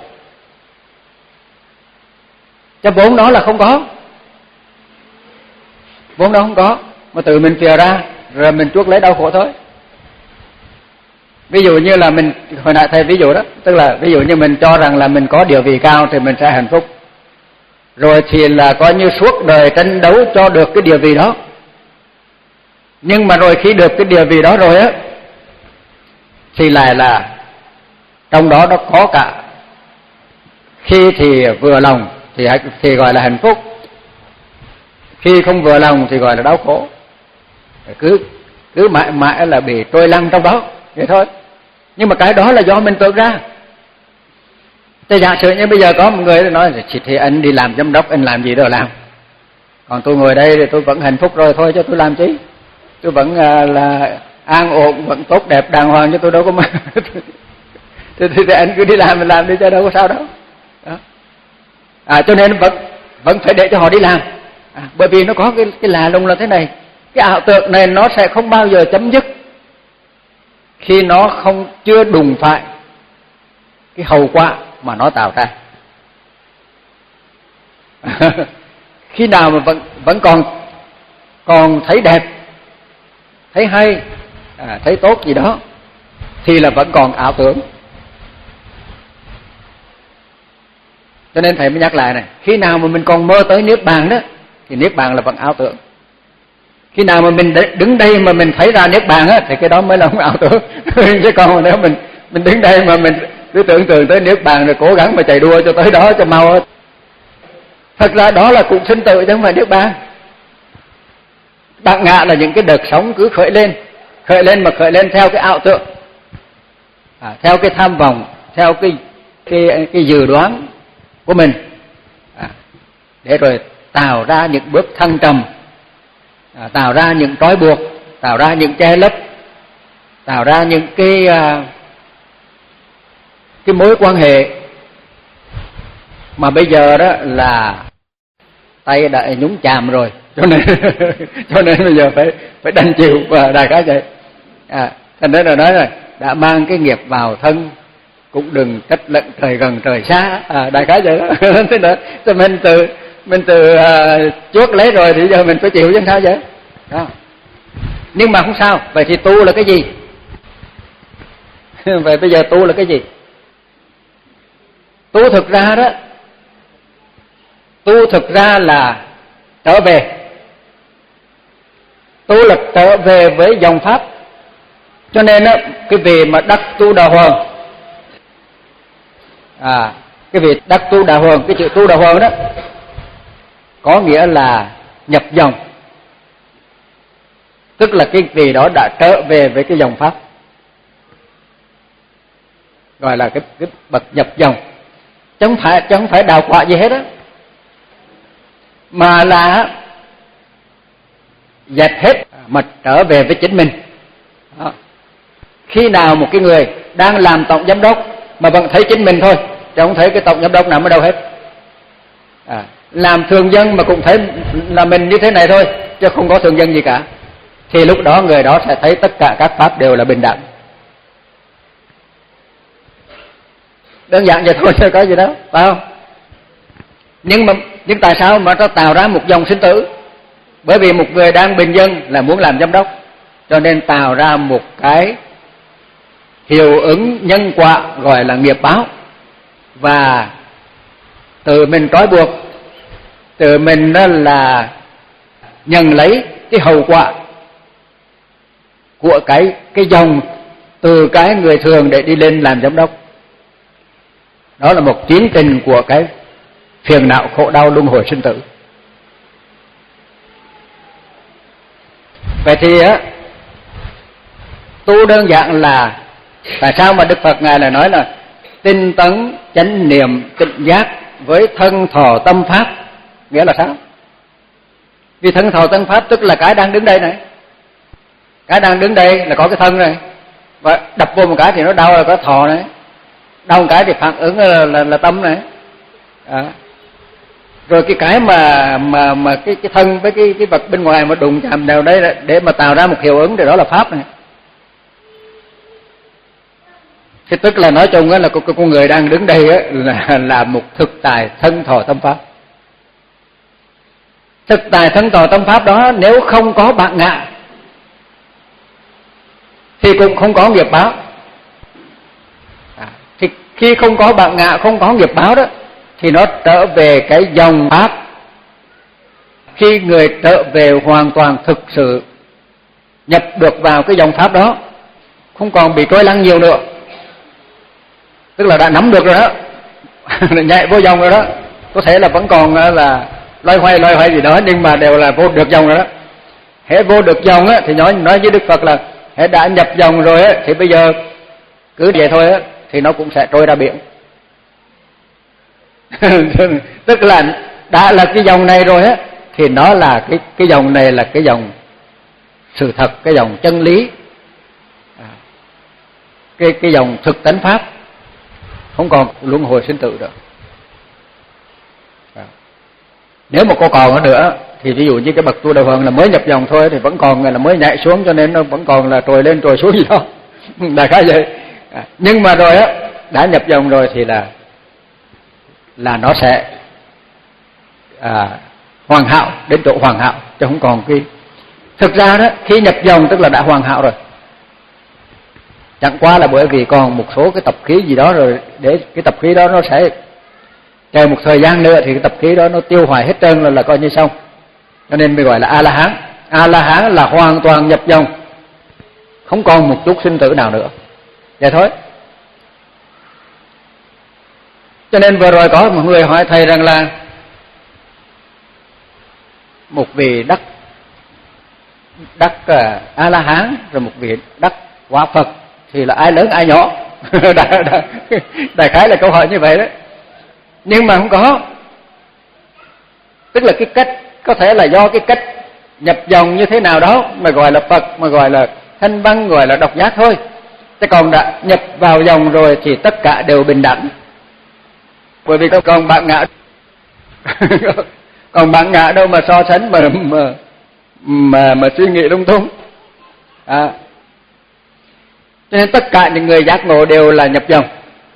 Chứ vốn đó là không có, vốn đó không có, mà tự mình phìa ra rồi mình chuốc lấy đau khổ thôi. Ví dụ như là mình, hồi nãy thầy ví dụ đó, tức là ví dụ như mình cho rằng là mình có địa vị cao thì mình sẽ hạnh phúc, rồi thì là coi như suốt đời tranh đấu cho được cái địa vị đó. Nhưng mà rồi khi được cái địa vị đó rồi á, thì lại là trong đó nó có cả, khi thì vừa lòng thì thì gọi là hạnh phúc, khi không vừa lòng thì gọi là đau khổ. Cứ cứ mãi mãi là bị trôi lăn trong đó vậy thôi. Nhưng mà cái đó là do mình tưởng ra. Thế giả sử như bây giờ có một người nói thì anh đi làm giám đốc, anh làm gì đó làm, Còn tôi ngồi đây thì tôi vẫn hạnh phúc rồi, thôi cho tôi làm chi, tôi vẫn à, là an ổn, vẫn tốt đẹp đàng hoàng, chứ tôi đâu có mà thì, thì, thì anh cứ đi làm mình làm đi, chứ đâu có sao đâu. Đó. À, cho nên vẫn vẫn phải để cho họ đi làm, à, bởi vì nó có cái cái lạ lùng là thế này, cái ảo tưởng này nó sẽ không bao giờ chấm dứt khi nó không chưa đụng phải cái hậu quả mà nó tạo ra. Khi nào mà vẫn vẫn còn còn thấy đẹp, thấy hay, à, thấy tốt gì đó thì là vẫn còn ảo tưởng. Cho nên thầy mới nhắc lại này, khi nào mà mình còn mơ tới niết bàn đó thì niết bàn là vẫn ảo tưởng. Khi nào mà mình đứng đây mà mình thấy ra niết bàn á thì cái đó mới là không ảo tưởng. Chứ còn nếu mình mình đứng đây mà mình cứ tưởng tượng tới niết bàn rồi cố gắng mà chạy đua cho tới đó cho mau, thật ra đó là cũng sinh tử chứ không phải niết bàn. Bát ngã là những cái đợt sóng cứ khởi lên, khởi lên mà khởi lên theo cái ảo tưởng, à, theo cái tham vọng, theo cái cái cái dự đoán của mình, à, để rồi tạo ra những bước thăng trầm, à, tạo ra những trói buộc, tạo ra những che lấp, tạo ra những cái à, cái mối quan hệ mà bây giờ đó là tay đã nhúng chàm rồi, cho nên cho nên bây giờ phải phải đành chịu, và đại khái vậy. À, thành ra là nói là đã mang cái nghiệp vào thân cũng đừng trách lẫn trời gần trời xa, à, đại khái vậy đó. Thế đó, cho mình từ mình từ uh, chuốc lấy rồi thì giờ mình phải chịu chứ sao vậy đó. Nhưng mà không sao, vậy thì tu là cái gì? Vậy bây giờ tu là cái gì? Tu thực ra đó, tu thực ra là trở về. Tu là trở về với dòng pháp. Cho nên đó, cái vị mà đắc tu đà hoàng, à, cái vị đắc tu đà hoàng, cái chữ tu đà hoàng đó có nghĩa là nhập dòng, tức là cái vị đó đã trở về với cái dòng pháp, gọi là cái, cái bậc nhập dòng. Chứ không phải, chứ không phải đào quả gì hết á, mà là dẹp hết mà trở về với chính mình. Đó. Khi nào một cái người đang làm tổng giám đốc mà vẫn thấy chính mình thôi, chứ không thấy cái tổng giám đốc nằm ở đâu hết, à, làm thường dân mà cũng thấy là mình như thế này thôi, chứ không có thường dân gì cả, thì lúc đó người đó sẽ thấy tất cả các pháp đều là bình đẳng. Đơn giản vậy thôi, chứ có gì đâu, phải không? Nhưng mà nhưng tại sao mà nó tạo ra một dòng sinh tử? Bởi vì một người đang bình dân là muốn làm giám đốc, cho nên tạo ra một cái hiệu ứng nhân quả gọi là nghiệp báo, và tự mình trói buộc, tự mình đó là nhận lấy cái hậu quả của cái cái dòng từ cái người thường để đi lên làm giám đốc. Đó là một tiến trình của cái phiền não khổ đau luân hồi sinh tử. Vậy thì á, tu đơn giản là, tại sao mà Đức Phật Ngài lại nói là tinh tấn chánh niệm tịnh giác với thân thọ tâm pháp? Nghĩa là sao? Vì thân thọ tâm pháp tức là cái đang đứng đây này, cái đang đứng đây là có cái thân này, và đập vô một cái thì nó đau là có thọ này, đau một cái thì phản ứng là, là, là tâm này, à. Rồi cái cái mà mà mà cái cái thân với cái cái vật bên ngoài mà đụng chạm vào đây để mà tạo ra một hiệu ứng thì đó là pháp này. Thì tức là nói chung là con, con người đang đứng đây á, là là một thực tài thân thọ tâm pháp. Thực tài thân thọ tâm pháp đó nếu không có bát ngã thì cũng không có nghiệp báo. À, thì khi không có bát ngã, không có nghiệp báo đó, thì nó trở về cái dòng pháp. Khi người trở về hoàn toàn thực sự nhập được vào cái dòng pháp đó, không còn bị trôi lăn nhiều nữa, tức là đã nắm được rồi đó, nhảy vô dòng rồi đó. Có thể là vẫn còn là loay hoay loay hoay gì đó, nhưng mà đều là vô được dòng rồi đó. Hễ vô được dòng á, thì nói nói với Đức Phật là hễ đã nhập dòng rồi á, thì bây giờ cứ vậy thôi á, thì nó cũng sẽ trôi ra biển. Tức là đã là cái dòng này rồi á, thì nó là cái cái dòng này là cái dòng sự thật, cái dòng chân lý, cái cái dòng thực tánh pháp, không còn luân hồi sinh tử nữa. Nếu mà có còn nữa thì ví dụ như cái bậc tu đà hoàng là mới nhập dòng thôi thì vẫn còn là mới nhảy xuống, cho nên nó vẫn còn là trồi lên trồi xuống gì đó. Đại khái vậy. Nhưng mà rồi á, đã nhập dòng rồi thì là là nó sẽ à, hoàn hảo, đến chỗ hoàn hảo, chứ không còn cái. Thực ra đó, khi nhập dòng tức là đã hoàn hảo rồi. Chẳng qua là bởi vì còn một số cái tập khí gì đó rồi, để cái tập khí đó nó sẽ chờ một thời gian nữa thì cái tập khí đó nó tiêu hoại hết trơn là, là coi như xong. Cho nên mới gọi là A-la-hán. A-la-hán là hoàn toàn nhập dòng, không còn một chút sinh tử nào nữa. Vậy thôi. Cho nên vừa rồi có một người hỏi thầy rằng là một vị đắc đắc uh, A-la-hán rồi một vị đắc quả Phật thì là ai lớn ai nhỏ? đại, đại, đại khái là câu hỏi như vậy đấy. Nhưng mà không có. Tức là cái cách, có thể là do cái cách nhập dòng như thế nào đó mà gọi là Phật, mà gọi là thanh văn, gọi là độc giác thôi. Chứ còn đã nhập vào dòng rồi thì tất cả đều bình đẳng. Bởi vì còn bạn ngã còn bạn ngã đâu mà so sánh mà mà mà, mà suy nghĩ lung tung. À. Cho nên tất cả những người giác ngộ đều là nhập dòng.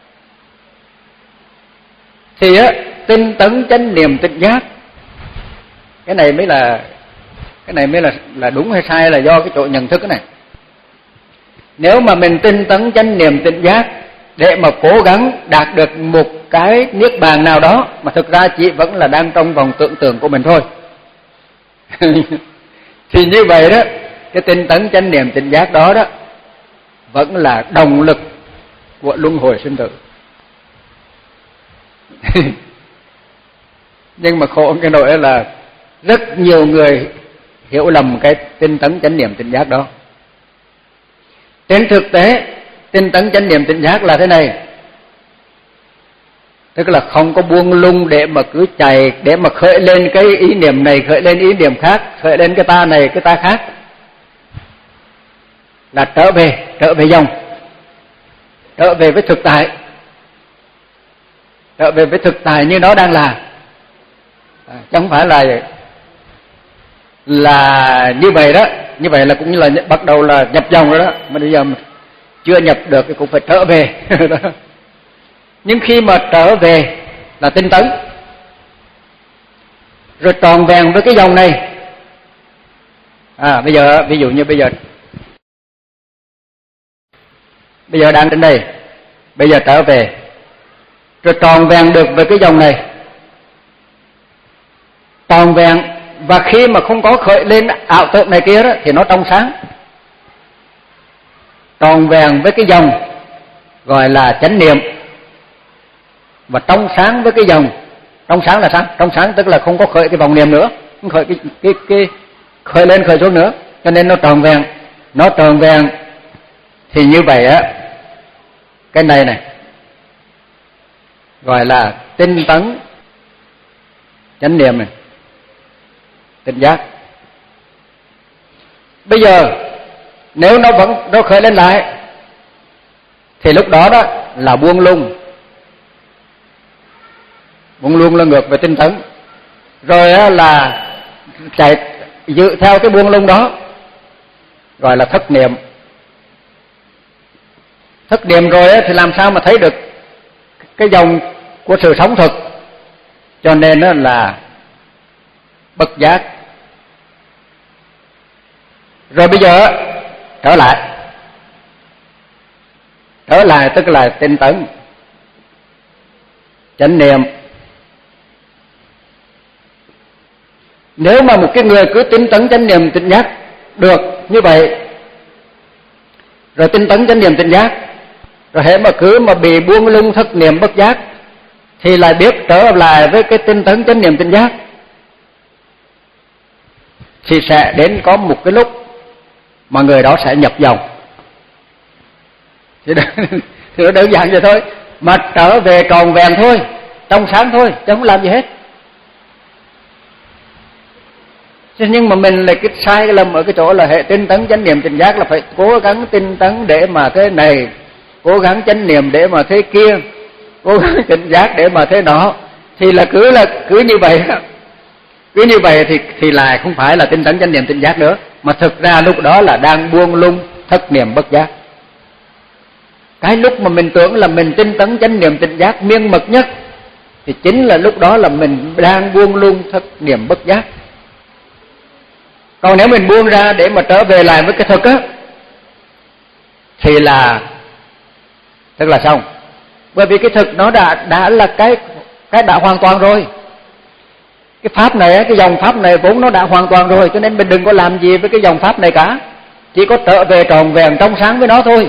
Thì á, tinh tấn chánh niệm tỉnh giác, cái này mới là cái này mới là là đúng hay sai là do cái chỗ nhận thức cái này. Nếu mà mình tinh tấn chánh niệm tỉnh giác để mà cố gắng đạt được một cái niết bàn nào đó mà thực ra chỉ vẫn là đang trong vòng tưởng tượng của mình thôi. Thì như vậy đó, cái tinh tấn chánh niệm tỉnh giác đó đó vẫn là động lực của luân hồi sinh tử. Nhưng mà khổ cái nỗi là rất nhiều người hiểu lầm cái tinh tấn chánh niệm tỉnh giác đó. Trên thực tế, tinh tấn chánh niệm tỉnh giác là thế này. Tức là không có buông lung để mà cứ chạy, để mà khởi lên cái ý niệm này, khởi lên ý niệm khác, khởi lên cái ta này, cái ta khác. Là trở về, trở về dòng, trở về với thực tại, trở về với thực tại như nó đang là. À, chứ không phải là là như vậy đó. Như vậy là cũng như là bắt đầu là nhập dòng rồi đó, mà bây giờ mà chưa nhập được thì cũng phải trở về. Nhưng khi mà trở về là tinh tấn, rồi tròn vẹn với cái dòng này. À bây giờ ví dụ như bây giờ bây giờ đang trên đây, bây giờ trở về rồi tròn vẹn được với cái dòng này, tròn vẹn. Và khi mà không có khởi lên ảo tưởng này kia đó thì nó trong sáng, tròn vẹn với cái dòng gọi là chánh niệm. Và trong sáng với cái dòng, trong sáng là sao? Trong sáng tức là không có khởi cái vòng niệm nữa, không khởi cái cái cái khởi lên khởi xuống nữa, cho nên nó tròn vẹn. Nó tròn vẹn thì như vậy á, cái này này gọi là tinh tấn chánh niệm này, tỉnh giác. Bây giờ nếu nó vẫn nó khởi lên lại thì lúc đó đó là buông lung. Buông lung là ngược về tinh tấn. Rồi là chạy dự theo cái buông lung đó gọi là thất niệm. Thất niệm rồi thì làm sao mà thấy được cái dòng của sự sống thực. Cho nên đó là bất giác. Rồi bây giờ trở lại. Trở lại tức là tinh tấn chánh niệm. Nếu mà một cái người cứ tinh tấn chánh niệm tỉnh giác được như vậy, rồi tinh tấn chánh niệm tỉnh giác, rồi hễ mà cứ mà bị buông lung thất niệm bất giác thì lại biết trở lại với cái tinh tấn chánh niệm tỉnh giác, thì sẽ đến có một cái lúc mà người đó sẽ nhập dòng. Thì nó đơn giản vậy thôi, mà trở về tròn vẹn thôi, trong sáng thôi, chứ không làm gì hết. Nhưng mà mình lại cái sai cái lầm ở cái chỗ là hệ tinh tấn chánh niệm tỉnh giác là phải cố gắng tinh tấn để mà thế này, cố gắng chánh niệm để mà thế kia, cố gắng tỉnh giác để mà thế nọ, thì là cứ là cứ như vậy, cứ như vậy thì thì lại không phải là tinh tấn chánh niệm tỉnh giác nữa, mà thực ra lúc đó là đang buông lung thất niệm bất giác. Cái lúc mà mình tưởng là mình tinh tấn chánh niệm tỉnh giác miên mật nhất thì chính là lúc đó là mình đang buông lung thất niệm bất giác. Còn nếu mình buông ra để mà trở về lại với cái thực á thì là tức là xong. Bởi vì cái thực nó đã đã là cái cái đã hoàn toàn rồi. Cái pháp này, cái dòng pháp này vốn nó đã hoàn toàn rồi, cho nên mình đừng có làm gì với cái dòng pháp này cả, chỉ có trở về tròn vẹn trong sáng với nó thôi.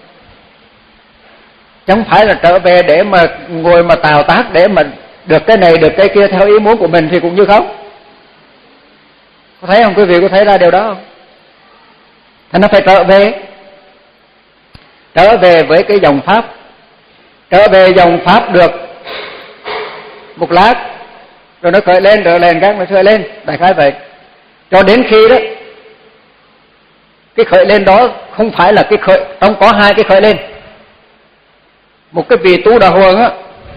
Chứ không phải là trở về để mà ngồi mà tào tác để mà được cái này được cái kia theo ý muốn của mình thì cũng như không. Có thấy không quý vị, có thấy ra điều đó không? Thì nó phải trở về, trở về với cái dòng pháp, trở về dòng pháp được một lát rồi nó khởi lên, rồi lên các nó khởi lên, đại khái vậy. Cho đến khi đó cái khởi lên đó không phải là cái khởi, trong có hai cái khởi lên. Một cái vị tu đà huồng á,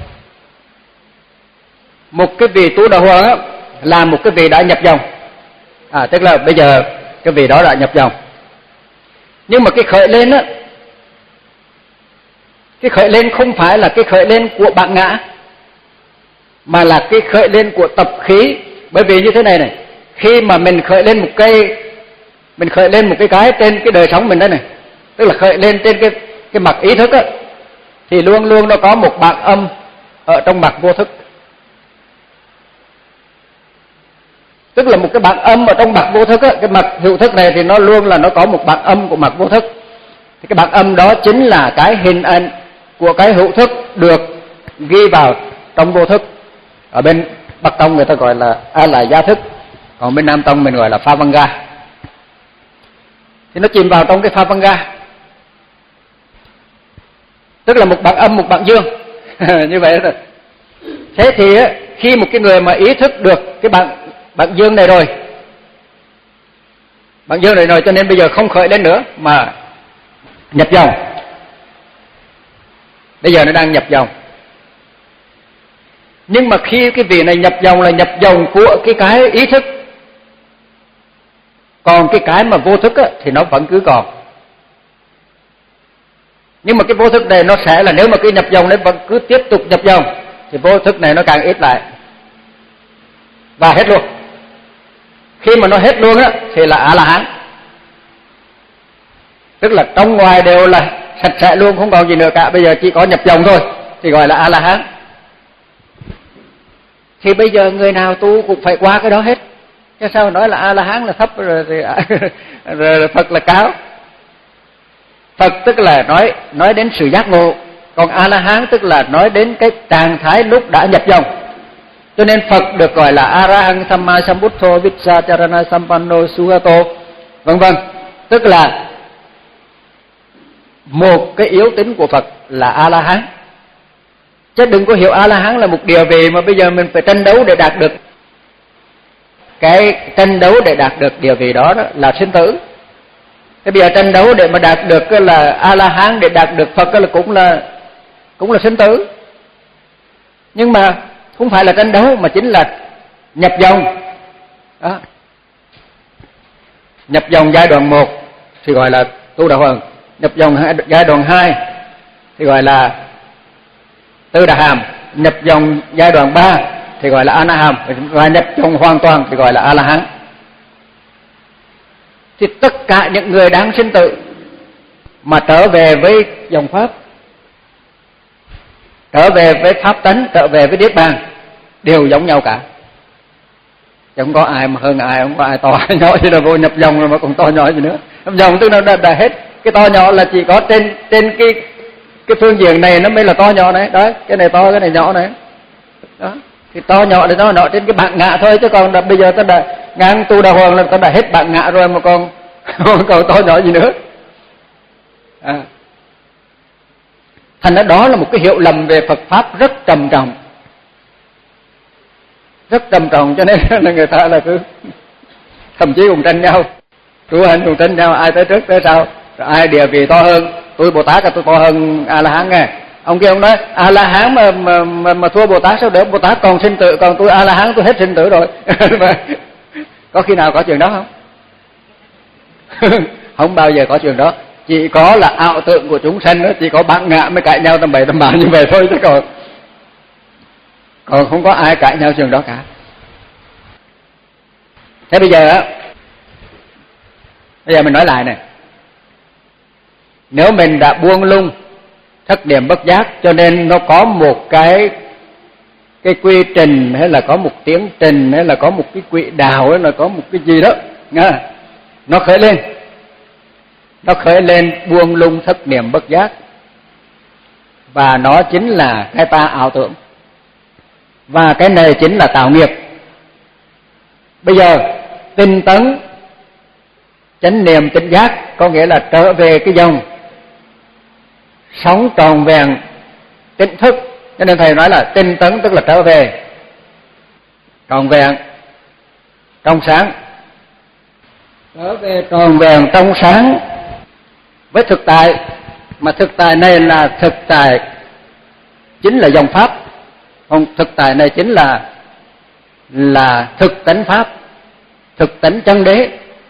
một cái vị tu đà huồng á là một cái vị đã nhập dòng. À, tức là bây giờ cái vị đó đã nhập dòng. Nhưng mà cái khởi lên á, cái khởi lên không phải là cái khởi lên của bản ngã, mà là cái khởi lên của tập khí. Bởi vì như thế này này, khi mà mình khởi lên một cái mình khởi lên một cái cái trên cái đời sống mình đây này, tức là khởi lên trên cái cái mặt ý thức á, thì luôn luôn nó có một bản âm ở trong mặt vô thức. Tức là một cái bản âm ở trong mặt vô thức á, cái mặt hữu thức này thì nó luôn là nó có một bản âm của mặt vô thức. Thì cái bản âm đó chính là cái hình ảnh của cái hữu thức được ghi vào trong vô thức. Ở bên Bắc Tông người ta gọi là A Lại Gia Thức, còn bên Nam Tông mình gọi là Pha Văn Ga. Thì nó chìm vào trong cái Pha Văn Ga, tức là một bản âm, một bản dương. Như vậy rồi. Thế thì khi một cái người mà ý thức được cái bản bản dương này rồi, bản dương này rồi, cho nên bây giờ không khởi lên nữa mà nhập dòng. Bây giờ nó đang nhập dòng. Nhưng mà khi cái vị này nhập dòng là nhập dòng của cái cái ý thức, còn cái cái mà vô thức á, thì nó vẫn cứ còn. Nhưng mà cái vô thức này nó sẽ là, nếu mà cái nhập dòng đấy vẫn cứ tiếp tục nhập dòng thì vô thức này nó càng ít lại và hết luôn. Khi mà nó hết luôn á thì là A-la-hán, tức là trong ngoài đều là sạch sẽ luôn, không còn gì nữa cả. Bây giờ chỉ có nhập dòng thôi thì gọi là A-la-hán. Thì bây giờ người nào tu cũng phải qua cái đó hết, chứ sao nói là A-la-hán là thấp rồi, rồi, rồi, rồi Phật là cao. Phật tức là nói nói đến sự giác ngộ, còn A-la-hán tức là nói đến cái trạng thái lúc đã nhập dòng. Cho nên Phật được gọi là A-ra-hằng Samma Sambuddho Vissacharana Sampanno Sugato vân vân. Tức là một cái yếu tính của Phật là A-la-hán. Chứ đừng có hiểu A-la-hán là một địa vị mà bây giờ mình phải tranh đấu để đạt được. Cái tranh đấu để đạt được địa vị đó, đó là sinh tử. Thế bây giờ tranh đấu để mà đạt được là A-la-hán, để đạt được Phật là cũng là cũng là sinh tử. Nhưng mà không phải là tranh đấu mà chính là nhập dòng. Đó. Nhập dòng giai đoạn một thì gọi là tu đà huồng, nhập dòng giai đoạn hai thì gọi là tư đà hàm, nhập dòng giai đoạn ba thì gọi là a na hàm, và nhập dòng hoàn toàn thì gọi là A-la-hán. Thì tất cả những người đang sinh tử mà trở về với dòng pháp, trở về với pháp tánh, trở về với niết bàn đều giống nhau cả. Chứ không có ai mà hơn ai, không có ai to ai nhỏ gì đâu, vô nhập dòng rồi mà còn to nhỏ gì nữa. Nhập dòng tức là đã, đã hết. Cái to nhỏ là chỉ có trên trên cái cái phương diện này nó mới là to nhỏ này. Đấy, cái này to, cái này nhỏ này. Đó. Thì to nhỏ thì nó nhỏ trên cái bản ngã thôi, chứ còn đã, bây giờ ta đã ngang tu đà huồng là ta đã hết bản ngã rồi mà còn còn to nhỏ gì nữa. À. Thành ra đó là một cái hiểu lầm về Phật pháp rất trầm trọng, rất trầm trọng, cho nên là người ta là cứ thậm chí cùng tranh nhau, tu hành cùng tranh nhau ai tới trước tới sau, rồi ai địa vị to hơn. Tôi Bồ Tát là tôi to hơn A La Hán nghe. Ông kia ông nói A La Hán mà mà mà, mà thua Bồ Tát sao được, Bồ Tát còn sinh tử, còn tôi A La Hán tôi hết sinh tử rồi. Có khi nào có chuyện đó không? Không bao giờ có chuyện đó. Chỉ có là ảo tưởng của chúng sanh đó, chỉ có bạn ngạ mới cãi nhau tầm bậy tầm bạ như vậy thôi, chứ còn còn không có ai cãi nhau chuyện đó cả. Thế bây giờ á, bây giờ mình nói lại này, nếu mình đã buông lung thất niệm bất giác, cho nên nó có một cái cái quy trình, hay là có một tiến trình, hay là có một cái quỹ đạo, hay là có một cái gì đó, nghe, nó khởi lên, nó khởi lên buông lung thất niệm bất giác, và nó chính là cái ta ảo tưởng, và cái này chính là tạo nghiệp. Bây giờ tinh tấn chánh niệm tỉnh giác có nghĩa là trở về cái dòng sống tròn vẹn tỉnh thức, cho nên thầy nói là tinh tấn tức là trở về tròn vẹn trong sáng, trở về tròn vẹn trong sáng với thực tại, mà thực tại này là thực tại chính là dòng pháp, còn thực tại này chính là là thực tánh pháp, thực tánh chân đế.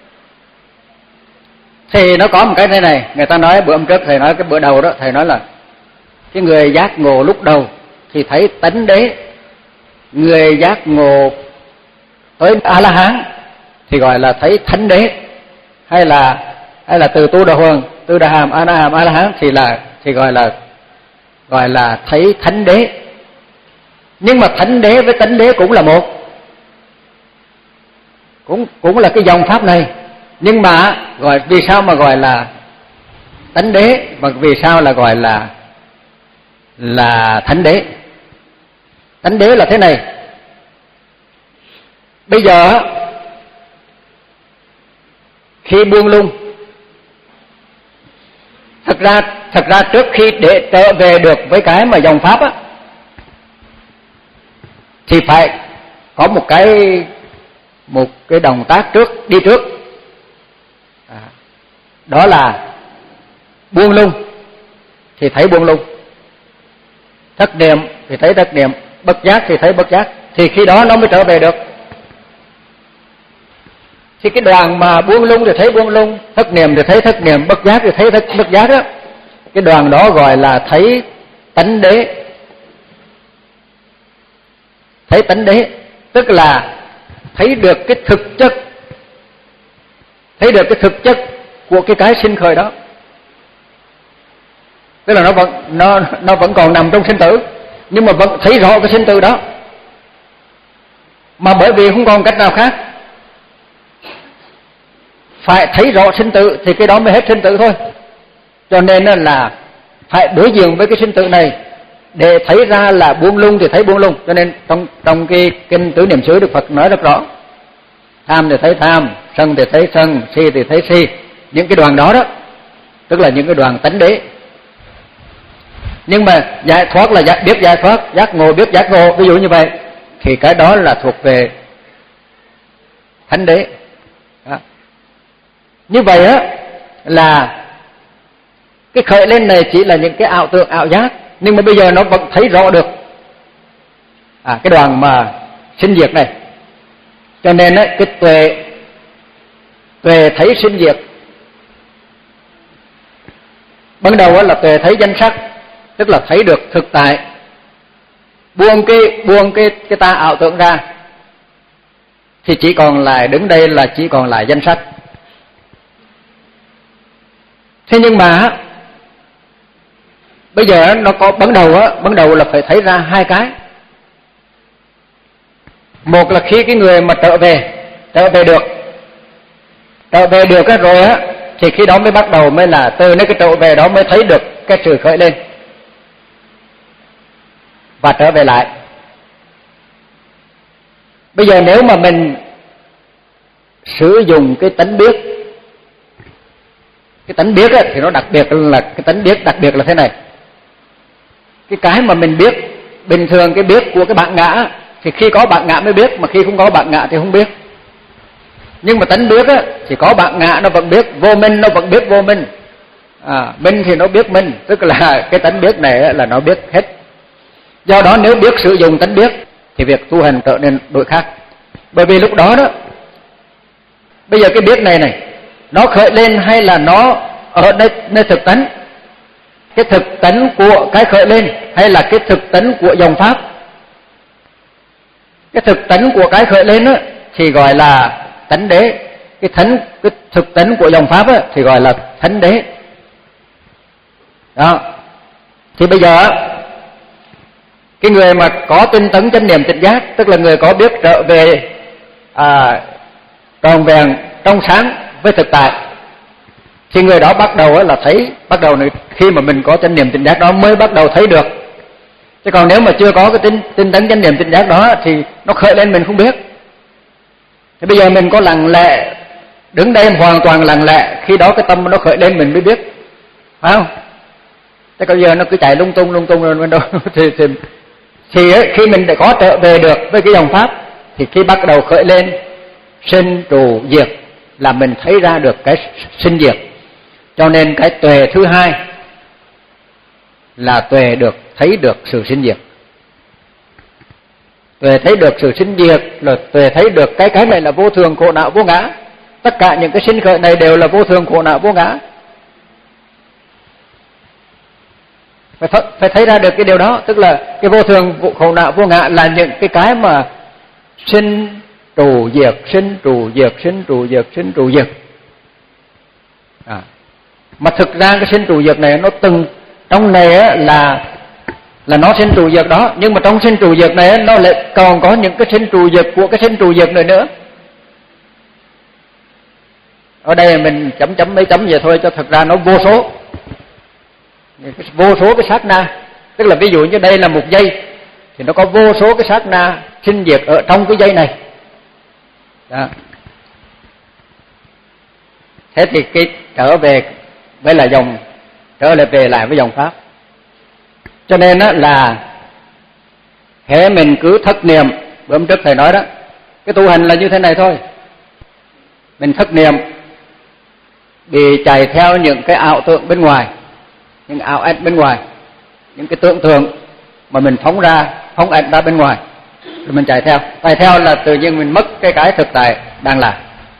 Thì nó có một cái thế này, người ta nói bữa hôm trước thầy nói cái bữa đầu đó, thầy nói là cái người giác ngộ lúc đầu thì thấy tánh đế, người giác ngộ tới A La Hán thì gọi là thấy thánh đế, hay là hay là từ tu đà hoàng, từ đà hàm, a na hàm, A La Hán thì là thì gọi là gọi là thấy thánh đế. Nhưng mà thánh đế với tánh đế cũng là một, cũng cũng là cái dòng pháp này, nhưng mà gọi vì sao mà gọi là tánh đế, và vì sao là gọi là là thánh đế? Thánh đế là thế này. Bây giờ khi buông lung, thật ra thật ra trước khi để trở về được với cái mà dòng pháp á, thì phải có một cái một cái động tác trước, đi trước, à, đó là buông lung thì thấy buông lung, thất niệm thì thấy thất niệm, bất giác thì thấy bất giác, thì khi đó nó mới trở về được. Thì cái đoàn mà buông lung thì thấy buông lung, thất niệm thì thấy thất niệm, bất giác thì thấy thất bất giác đó, cái đoàn đó gọi là thấy tánh đế. Thấy tánh đế tức là thấy được cái thực chất, thấy được cái thực chất của cái cái sinh khởi đó, tức là nó vẫn nó nó vẫn còn nằm trong sinh tử, nhưng mà vẫn thấy rõ cái sinh tử đó, mà bởi vì không còn cách nào khác, phải thấy rõ sinh tử thì cái đó mới hết sinh tử thôi. Cho nên là phải đối diện với cái sinh tử này để thấy ra là buông lung thì thấy buông lung. Cho nên trong trong cái kinh Tứ Niệm xứ Đức Phật nói rất rõ, tham thì thấy tham, sân thì thấy sân, si thì thấy si. Những cái đoàn đó đó tức là những cái đoàn tánh đế. Nhưng mà giải thoát là giải, biết giải thoát, giác ngộ biết giác ngộ, ví dụ như vậy, thì cái đó là thuộc về thánh đế đó. Như vậy á là cái khởi lên này chỉ là những cái ảo tưởng, ảo giác, nhưng mà bây giờ nó vẫn thấy rõ được à, cái đoàn mà sinh diệt này. Cho nên á, cái tuệ tuệ thấy sinh diệt, ban đầu á là tuệ thấy danh sắc, tức là thấy được thực tại, buông cái buông cái cái ta ảo tưởng ra thì chỉ còn lại đứng đây là chỉ còn lại danh sắc. Thế nhưng mà bây giờ nó có ban đầu á, ban đầu là phải thấy ra hai cái. Một là khi cái người mà trở về, trở về được, trở về được cái rồi á, thì khi đó mới bắt đầu mới là từ nơi cái trở về đó mới thấy được cái sự khởi lên và trở về lại. Bây giờ nếu mà mình sử dụng cái tánh biết, cái tánh biết á, thì nó đặc biệt là cái tánh biết đặc biệt là thế này. Cái cái mà mình biết, bình thường cái biết của cái bản ngã thì khi có bản ngã mới biết, mà khi không có bản ngã thì không biết. Nhưng mà tánh biết á, thì có bạn ngã nó vẫn biết, vô minh nó vẫn biết vô minh. À, minh thì nó biết minh, tức là cái tánh biết này là nó biết hết. Do đó nếu biết sử dụng tánh biết thì việc tu hành trở nên đổi khác. Bởi vì lúc đó đó, bây giờ cái biết này này, nó khởi lên hay là nó ở nơi, nơi thực tánh? Cái thực tánh của cái khởi lên hay là cái thực tánh của dòng pháp? Cái thực tánh của cái khởi lên đó, thì gọi là tánh đế. Cái thánh, cái thực tánh của dòng pháp đó, thì gọi là thánh đế. Đó. Thì bây giờ cái người mà có tinh tấn chánh niệm tỉnh giác, tức là người có biết trở về à, tròn vẹn trong sáng với thực tại, thì người đó bắt đầu là thấy, bắt đầu khi mà mình có chánh niệm tỉnh giác đó mới bắt đầu thấy được. Chứ còn nếu mà chưa có cái tinh, tinh tấn chánh niệm tỉnh giác đó thì nó khởi lên mình không biết. Thì bây giờ mình có lặng lẽ đứng đây hoàn toàn lặng lẽ, khi đó cái tâm nó khởi lên mình mới biết, phải không? Thế bây giờ nó cứ chạy lung tung lung tung rồi mình đâu thì, thì, thì khi mình đã có trở về được với cái dòng pháp, thì khi bắt đầu khởi lên sinh trụ diệt là mình thấy ra được cái sinh diệt. Cho nên cái tuệ thứ hai là tuệ được thấy được sự sinh diệt. Tuệ thấy được sự sinh diệt là tuệ thấy được cái cái này là vô thường khổ não vô ngã. Tất cả những cái sinh khởi này đều là vô thường khổ não vô ngã. Phải, th- phải thấy ra được cái điều đó. Tức là cái vô thường khổ não vô ngã là những cái cái mà sinh trụ diệt, sinh trụ diệt, sinh trụ diệt, sinh trụ diệt. À. Mà thực ra cái sinh trụ diệt này nó từng trong này á, là là nó sinh trụ diệt đó, nhưng mà trong sinh trụ diệt này á, nó lại còn có những cái sinh trụ diệt của cái sinh trụ diệt này nữa. Ở đây mình chấm chấm mấy chấm vậy thôi, cho thật ra nó vô số, vô số cái sát na. Tức là ví dụ như đây là một giây thì nó có vô số cái sát na sinh diệt ở trong cái giây này đó. Thế thì cái trở về với là dòng, trở lại về lại với dòng pháp. Cho nên đó là hễ mình cứ thất niệm, bữa hôm trước thầy nói đó, cái tu hành là như thế này thôi. Mình thất niệm, bị chạy theo những cái ảo tượng bên ngoài, những ảo ảnh bên ngoài, những cái tưởng tượng mà mình phóng ra, phóng ảnh ra bên ngoài, rồi mình chạy theo. Chạy theo là tự nhiên mình mất cái cái thực tại đang là.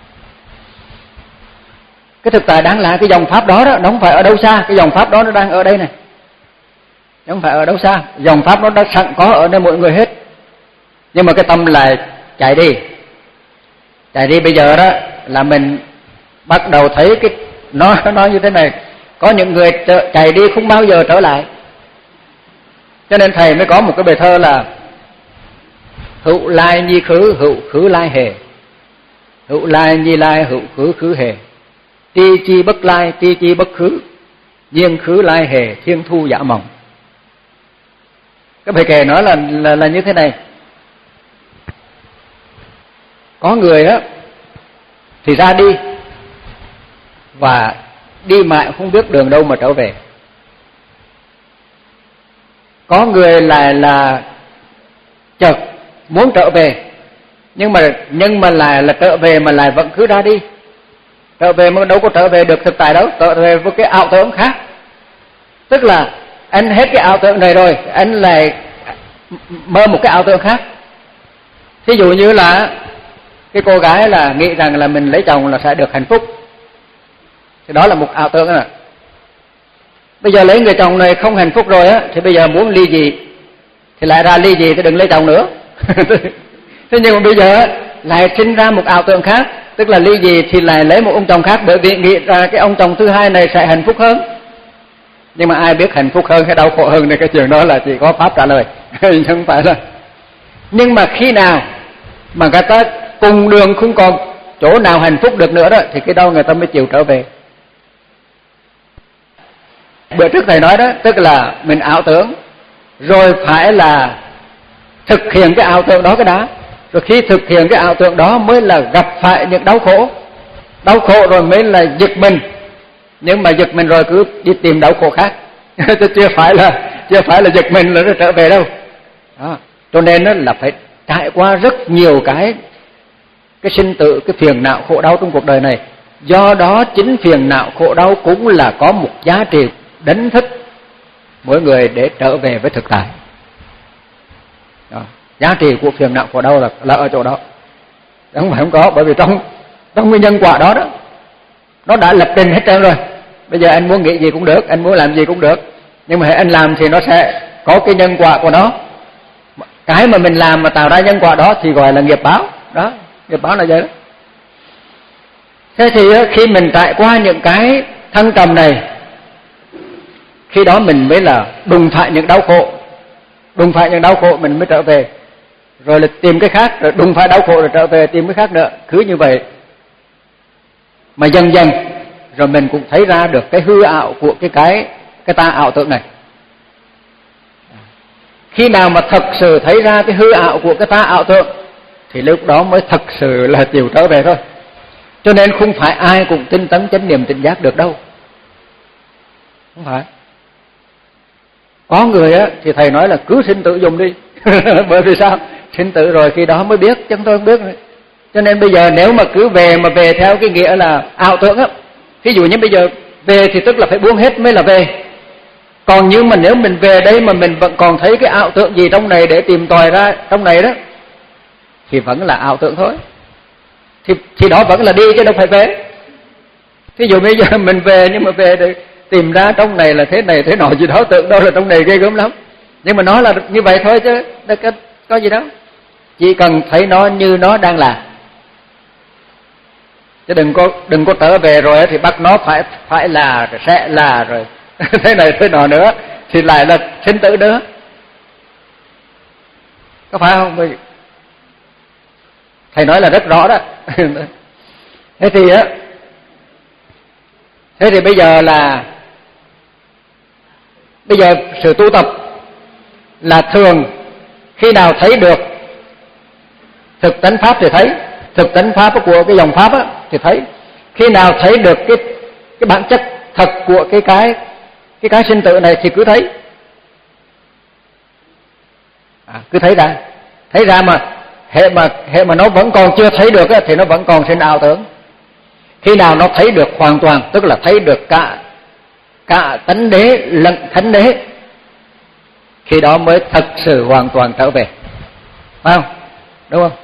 Cái thực tại đang là cái dòng pháp đó đó, nó không phải ở đâu xa, cái dòng pháp đó nó đang ở đây này. Nó không phải ở đâu xa, dòng pháp nó đã sẵn có ở nơi mỗi người hết. Nhưng mà cái tâm lại chạy đi. Chạy đi bây giờ đó là mình bắt đầu thấy cái nó nó nói như thế này, có những người chạy đi không bao giờ trở lại. Cho nên thầy mới có một cái bài thơ là hữu lai nhi khứ, hữu khứ lai hề. Hữu lai nhi lai, hữu khứ khứ hề. Ti chi bất lai, ti chi bất khứ. Nhiên khứ lai hề, thiên thu giả mộng. Cái bài kệ nói là, là là như thế này. Có người đó thì ra đi và đi mãi không biết đường đâu mà trở về. Có người lại là chợt muốn trở về, nhưng mà nhưng mà lại là trở về mà lại vẫn cứ ra đi. Trở về mà đâu có trở về được thực tại đâu, trở về với cái ảo tưởng khác. Tức là anh hết cái ảo tưởng này rồi, anh lại mơ một cái ảo tưởng khác. Thí dụ như là cái cô gái là nghĩ rằng là mình lấy chồng là sẽ được hạnh phúc, thì đó là một ảo tưởng à. Bây giờ lấy người chồng này không hạnh phúc rồi á, thì bây giờ muốn ly dị thì lại ra ly dị thì đừng lấy chồng nữa. Thế nhưng mà bây giờ lại sinh ra một ảo tưởng khác, tức là ly dị thì lại lấy một ông chồng khác, bởi vì nghĩ ra cái ông chồng thứ hai này sẽ hạnh phúc hơn. Nhưng mà ai biết hạnh phúc hơn hay đau khổ hơn thì cái chuyện đó là chỉ có pháp trả lời. Không phải là. Nhưng mà khi nào mà người ta cùng đường không còn chỗ nào hạnh phúc được nữa đó, thì cái đó người ta mới chịu trở về. Bữa trước thầy nói đó, tức là mình ảo tưởng, rồi phải là thực hiện cái ảo tưởng đó cái đã. Rồi khi thực hiện cái ảo tưởng đó mới là gặp phải những đau khổ. Đau khổ rồi mới là giật mình. Nhưng mà giật mình rồi cứ đi tìm đau khổ khác. Chứ chưa phải là chưa phải là giật mình là nó trở về đâu. Đó. Cho nên là phải trải qua rất nhiều cái cái sinh tử, cái phiền não khổ đau trong cuộc đời này. Do đó chính phiền não khổ đau cũng là có một giá trị đánh thức mỗi người để trở về với thực tại. Đó. Giá trị của phiền não khổ đau là, là ở chỗ đó. Không phải không có, bởi vì trong trong nguyên nhân quả đó đó, nó đã lập trình hết trơn rồi. Bây giờ anh muốn nghĩ gì cũng được, anh muốn làm gì cũng được, nhưng mà anh làm thì nó sẽ có cái nhân quả của nó. Cái mà mình làm mà tạo ra nhân quả đó thì gọi là nghiệp báo. Đó, nghiệp báo là vậy đó. Thế thì khi mình trải qua những cái thăng trầm này, khi đó mình mới là đụng phải những đau khổ, đụng phải những đau khổ mình mới trở về, rồi là tìm cái khác, rồi đụng phải đau khổ rồi trở về tìm cái khác nữa, cứ như vậy. Mà dần dần rồi mình cũng thấy ra được cái hư ảo của cái cái cái ta ảo tưởng này. Khi nào mà thật sự thấy ra cái hư ảo của cái ta ảo tưởng thì lúc đó mới thật sự là chịu trở về thôi. Cho nên không phải ai cũng tinh tấn chánh niệm tỉnh giác được đâu. Không phải. Có người á thì thầy nói là cứ sinh tử dùng đi. Bởi vì sao? Sinh tử rồi khi đó mới biết, chứ tôi không biết nữa. Cho nên bây giờ nếu mà cứ về mà về theo cái nghĩa là ảo tưởng á, ví dụ như bây giờ về thì tức là phải buông hết mới là về. Còn nhưng mà nếu mình về đây mà mình vẫn còn thấy cái ảo tưởng gì trong này để tìm tòi ra trong này đó, thì vẫn là ảo tưởng thôi. Thì, thì đó vẫn là đi chứ đâu phải về. Ví dụ bây giờ mình về nhưng mà về để tìm ra trong này là thế này thế nọ gì đó, tưởng đâu là trong này ghê gớm lắm. Nhưng mà nó là như vậy thôi chứ đâu có, có gì đâu. Chỉ cần thấy nó như nó đang là. Chứ đừng có đừng có trở về rồi thì bắt nó phải phải là rồi sẽ là rồi thế này thế nọ nữa thì lại là sinh tử nữa. Có phải không? Thầy nói là rất rõ đó. Thế thì á, thế thì bây giờ là bây giờ sự tu tập là thường khi nào thấy được thực tánh pháp thì thấy, thực tánh pháp của cái dòng pháp á thì thấy. Khi nào thấy được cái cái bản chất thật của cái cái cái cái sinh tử này thì cứ thấy. À, cứ thấy ra, thấy ra mà hệ mà hệ mà nó vẫn còn chưa thấy được á, thì nó vẫn còn sinh ảo tưởng. Khi nào nó thấy được hoàn toàn, tức là thấy được cả cả tánh đế lẫn thánh đế, khi đó mới thật sự hoàn toàn trở về. Phải không? Đúng không?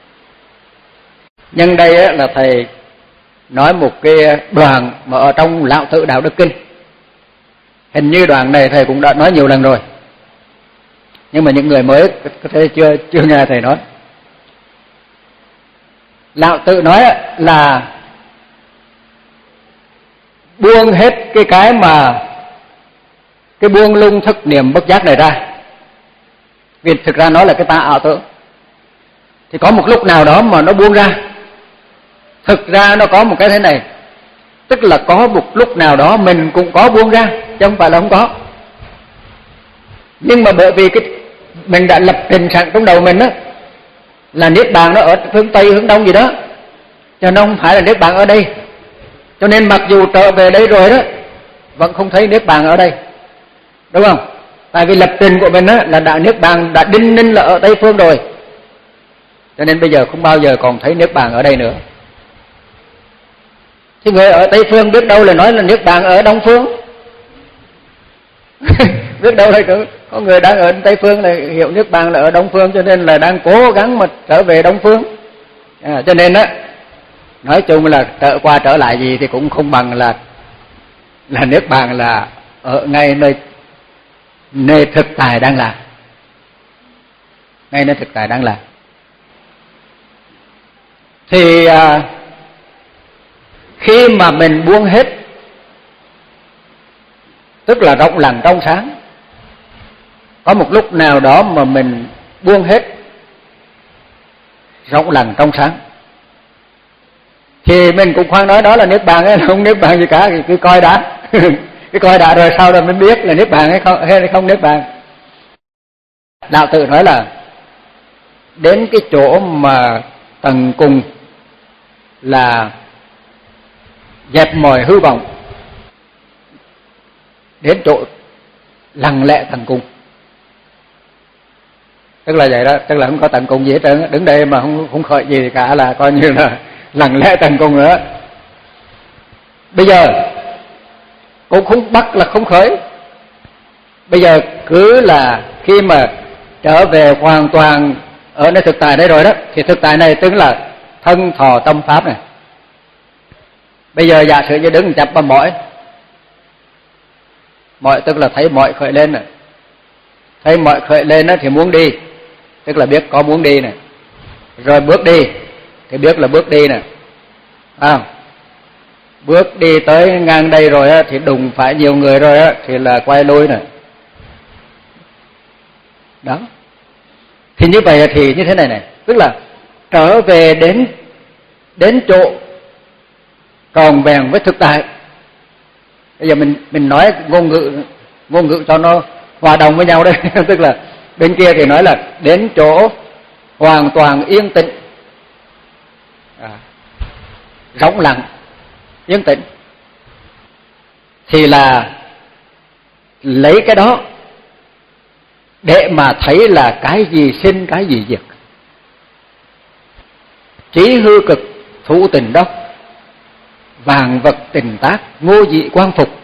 Nhân đây á, là thầy nói một cái đoạn mà ở trong Lão Tử Đạo Đức Kinh. Hình như đoạn này thầy cũng đã nói nhiều lần rồi, nhưng mà những người mới có thể chưa chưa nghe thầy nói. Lão Tử nói là buông hết cái cái mà cái buông lung thức niệm bất giác này ra. Vì thực ra nó là cái ta ảo tưởng. Thì có một lúc nào đó mà nó buông ra. Thực ra nó có một cái thế này, tức là có một lúc nào đó mình cũng có buông ra, chứ không phải là không có. Nhưng mà bởi vì cái mình đã lập trình sẵn trong đầu mình á là niết bàn nó ở hướng tây hướng đông gì đó, cho nó không phải là niết bàn ở đây. Cho nên mặc dù trở về đây rồi đó vẫn không thấy niết bàn ở đây, đúng không? Tại vì lập trình của mình á là đã niết bàn đã đinh ninh là ở tây phương rồi, cho nên bây giờ không bao giờ còn thấy niết bàn ở đây nữa. Thì người ở tây phương biết đâu là nói là niết bàn ở đông phương. Biết đâu là có người đang ở tây phương là hiểu niết bàn là ở đông phương, cho nên là đang cố gắng mà trở về đông phương. À, cho nên á nói chung là trở qua trở lại gì thì cũng không bằng là là niết bàn là ở ngay nơi nơi thực tại đang là, ngay nơi thực tại đang là. Thì à, khi mà mình buông hết, tức là rộng lặng trong sáng, có một lúc nào đó mà mình buông hết rộng lặng trong sáng, thì mình cũng khoan nói đó là niết bàn ấy, không niết bàn gì cả, thì cứ coi đã. Cứ coi đã rồi sau đó mới biết là niết bàn hay không, hay không niết bàn. Lão Tử nói là đến cái chỗ mà tầng cùng là dẹp mọi hư vọng, đến chỗ lặng lẽ tầng cùng. Tức là vậy đó, tức là không có tận cùng gì hết trơn, đứng đây mà không không khởi gì cả là coi như là lặng lẽ tận cùng nữa. Bây giờ cũng không bắt là không khởi. Bây giờ cứ là khi mà trở về hoàn toàn ở nơi thực tại đây rồi đó, thì thực tại này tức là thân thọ tâm pháp này. Bây giờ giả sử như đứng chập vào mỏi, mỏi tức là thấy mỏi khởi lên này, thấy mỏi khởi lên đó thì muốn đi, tức là biết có muốn đi này, rồi bước đi thì biết là bước đi này, à, bước đi tới ngang đây rồi á, thì đụng phải nhiều người rồi á, thì là quay lui này. Đó. Thì như vậy thì như thế này này, tức là trở về đến đến chỗ tròn vẹn với thực tại. Bây giờ mình mình nói ngôn ngữ ngôn ngữ cho nó hòa đồng với nhau đây. Tức là bên kia thì nói là đến chỗ hoàn toàn yên tĩnh, à, rỗng lặng, yên tĩnh, thì là lấy cái đó để mà thấy là cái gì sinh cái gì diệt. Trí hư cực thủ tình đốc, vạn vật tình tác ngô dị quang phục.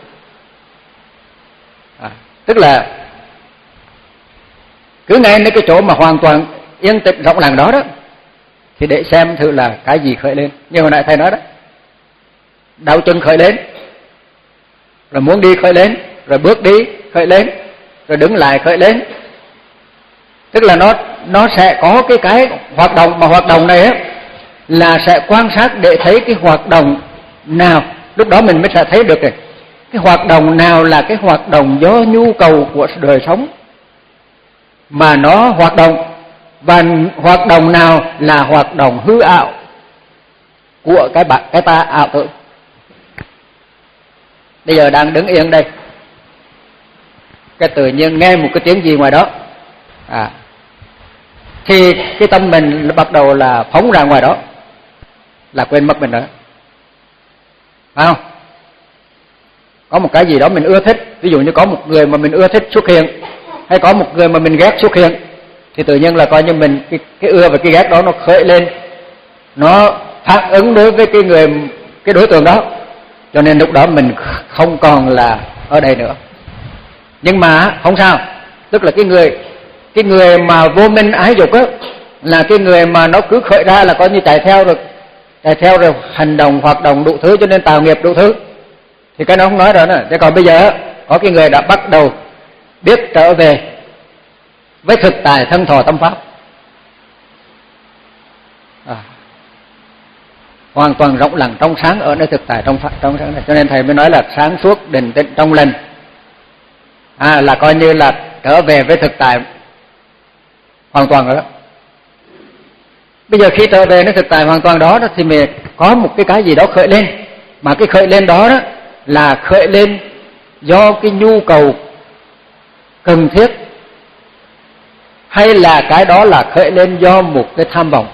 À, tức là cứ ngay đến cái chỗ mà hoàn toàn yên tĩnh rộng lặng đó đó, thì để xem thử là cái gì khởi lên. Như hồi nãy thầy nói đó, đau chân khởi lên, rồi muốn đi khởi lên, rồi bước đi khởi lên, rồi đứng lại khởi lên. Tức là nó nó sẽ có cái cái hoạt động, mà hoạt động này á là sẽ quan sát để thấy cái hoạt động nào, lúc đó mình mới sẽ thấy được này, cái hoạt động nào là cái hoạt động do nhu cầu của đời sống mà nó hoạt động, và hoạt động nào là hoạt động hư ảo của cái bạn cái ta ảo tưởng. Bây giờ đang đứng yên đây, cái tự nhiên nghe một cái tiếng gì ngoài đó, à, thì cái tâm mình bắt đầu là phóng ra ngoài đó, là quên mất mình nữa, phải không? Có một cái gì đó mình ưa thích, ví dụ như có một người mà mình ưa thích xuất hiện, hay có một người mà mình ghét xuất hiện, thì tự nhiên là coi như mình cái, cái ưa và cái ghét đó nó khởi lên, nó phản ứng đối với cái người cái đối tượng đó, cho nên lúc đó mình không còn là ở đây nữa. Nhưng mà không sao, tức là cái người cái người mà vô minh ái dục á, là cái người mà nó cứ khởi ra là coi như chạy theo rồi, chạy theo rồi hành động hoạt động đủ thứ, cho nên tạo nghiệp đủ thứ, thì cái nó không nói rồi nữa. Thế còn bây giờ có cái người đã bắt đầu biết trở về với thực tại thân thọ tâm pháp, à, hoàn toàn rộng lặng trong sáng ở nơi thực tại trong trong sáng này. Cho nên thầy mới nói là sáng suốt định tĩnh trong lành, à, là coi như là trở về với thực tại hoàn toàn rồi đó. Bây giờ khi trở về với thực tại hoàn toàn đó, đó thì mình có một cái cái gì đó khởi lên, mà cái khởi lên đó, đó là khởi lên do cái nhu cầu cần thiết, hay là cái đó là khởi lên do một cái tham vọng.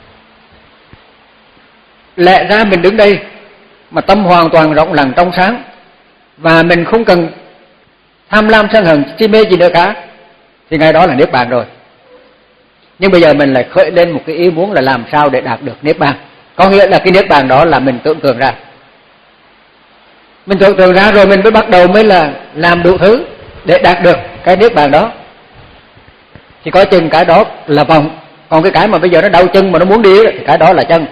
Lẽ ra mình đứng đây mà tâm hoàn toàn rộng lặng trong sáng, và mình không cần tham lam sân hận chi mê gì nữa cả, thì ngay đó là niết bàn rồi. Nhưng bây giờ mình lại khởi lên một cái ý muốn là làm sao để đạt được niết bàn. Có nghĩa là cái niết bàn đó là mình tưởng tượng ra. Mình tưởng tượng ra rồi mình mới bắt đầu mới là làm đủ thứ để đạt được cái niết bàn đó. Thì có chừng cái đó là vọng. Còn cái cái mà bây giờ nó đau chân mà nó muốn đi thì cái đó là chân.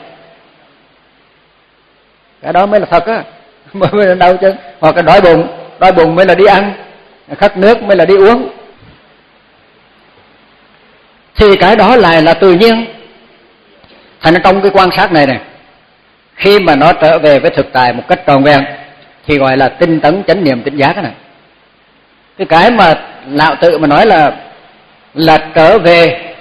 Cái đó mới là thật á. Mới là đau chân. Hoặc là đói bụng, đói bụng mới là đi ăn, khát nước mới là đi uống. Thì cái đó lại là tự nhiên. Thành trong cái quan sát này này, khi mà nó trở về với thực tại một cách tròn vẹn thì gọi là tinh tấn chánh niệm tỉnh giác này. Cái cái mà Lão Tử mà nói là là trở về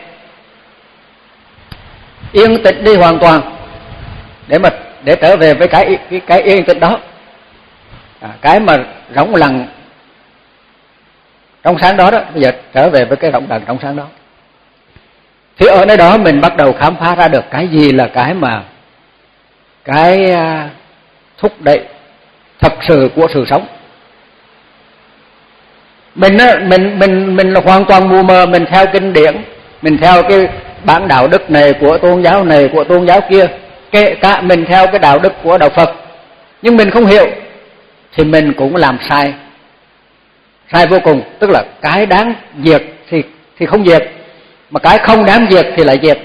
yên tĩnh đi hoàn toàn, để mà để trở về với cái cái, cái yên tĩnh đó, à, cái mà rỗng lặng trong sáng đó đó, bây giờ trở về với cái rỗng lặng trong sáng đó. Thì ở nơi đó mình bắt đầu khám phá ra được cái gì là cái mà cái thúc đẩy thật sự của sự sống. Mình á, mình mình mình là hoàn toàn mù mờ, mình theo kinh điển, mình theo cái bản đạo đức này của tôn giáo này, của tôn giáo kia, kể cả mình theo cái đạo đức của đạo Phật, nhưng mình không hiểu thì mình cũng làm sai, sai vô cùng. Tức là cái đáng diệt thì thì không diệt, mà cái không đáng diệt thì lại diệt.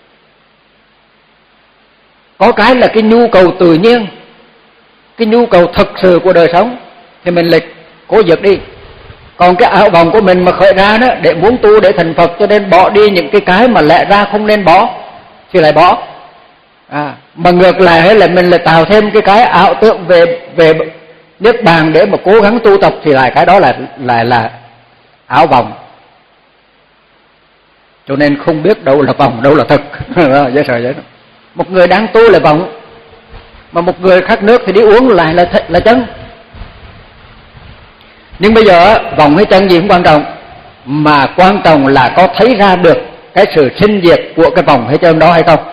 Có cái là cái nhu cầu tự nhiên, cái nhu cầu thực sự của đời sống thì mình lại cố diệt đi. Còn cái ảo vọng của mình mà khởi ra đó để muốn tu để thành Phật, cho nên bỏ đi những cái cái mà lẽ ra không nên bỏ thì lại bỏ. À, mà ngược lại hay là mình lại tạo thêm cái cái ảo tưởng về về niết bàn để mà cố gắng tu tập thì lại cái đó là lại là ảo vọng. Cho nên không biết đâu là vọng, đâu là thực. Dễ sợ vậy đó. Một người đang tu là vọng, mà một người khát nước thì đi uống lại là là chân. Nhưng bây giờ vọng hay chân gì cũng quan trọng, mà quan trọng là có thấy ra được cái sự sinh diệt của cái vọng hay chân đó hay không.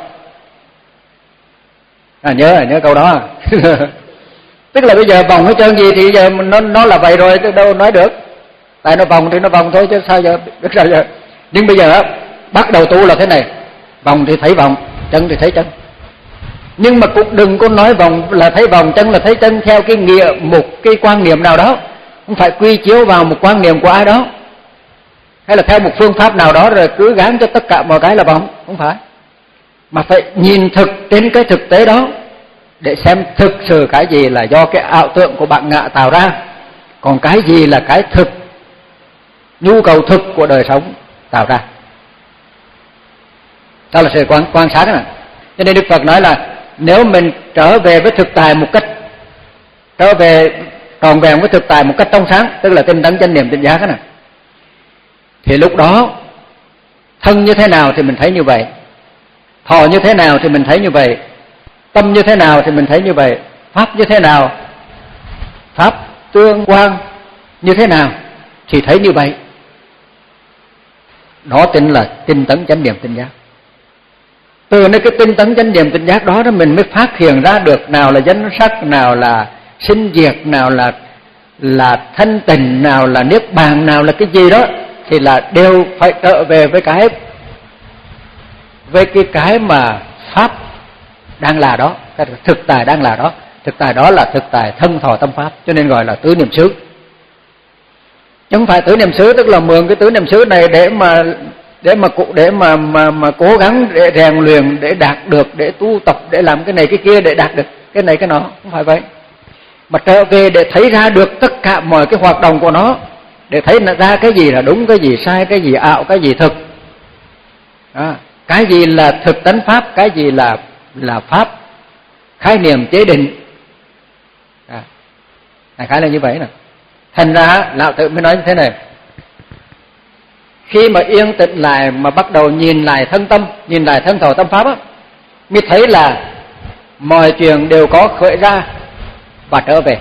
À, nhớ nhớ câu đó. Tức là bây giờ vọng hay chân gì thì giờ nó nó là vậy rồi, chứ đâu nói được. Tại nó vòng thì nó vòng thôi chứ sao giờ, biết sao giờ. Nhưng bây giờ bắt đầu tu là thế này, vòng thì thấy vòng, chân thì thấy chân. Nhưng mà cũng đừng có nói vòng là thấy vòng, chân là thấy chân theo cái nghĩa một cái quan niệm nào đó, không phải quy chiếu vào một quan niệm của ai đó, hay là theo một phương pháp nào đó rồi cứ gán cho tất cả mọi cái là vòng, không phải. Mà phải nhìn thực trên cái thực tế đó để xem thực sự cái gì là do cái ảo tưởng của bạn ngạ tạo ra, còn cái gì là cái thực, nhu cầu thực của đời sống tạo ra. Đó là sự quan, quan sát này. Cho nên Đức Phật nói là nếu mình trở về với thực tại một cách, trở về tròn vẹn với thực tại một cách trong sáng, tức là tinh tấn chánh niệm tỉnh giác này, thì lúc đó thân như thế nào thì mình thấy như vậy, thọ như thế nào thì mình thấy như vậy, tâm như thế nào thì mình thấy như vậy, pháp như thế nào, pháp tương quan như thế nào thì thấy như vậy. Đó tính là tinh tấn chánh niệm tỉnh giác. Từ nơi cái tinh tấn chánh niệm tỉnh giác đó, đó mình mới phát hiện ra được nào là danh sắc, nào là sinh diệt, nào là là thanh tịnh, nào là niết bàn, nào là cái gì đó, thì là đều phải trở về với cái với cái cái mà pháp đang là đó, cái thực tại đang là đó. Thực tại đó là thực tại thân thọ tâm pháp, cho nên gọi là tứ niệm xứ. Chứ không phải tứ niệm xứ tức là mượn cái tứ niệm xứ này để mà để mà để mà mà mà cố gắng để rèn luyện, để đạt được, để tu tập, để làm cái này cái kia để đạt được cái này cái nọ, không phải vậy. Mà trở về để thấy ra được tất cả mọi cái hoạt động của nó, để thấy ra cái gì là đúng, cái gì sai, cái gì ảo, cái gì thực. À, cái gì là thực tánh pháp, cái gì là là pháp khái niệm chế định. À, đại khái là như vậy nè. Thành ra Lão Tử mới nói như thế này: khi mà yên tĩnh lại mà bắt đầu nhìn lại thân tâm, nhìn lại thân thọ tâm pháp á, mới thấy là mọi chuyện đều có khởi ra và trở về.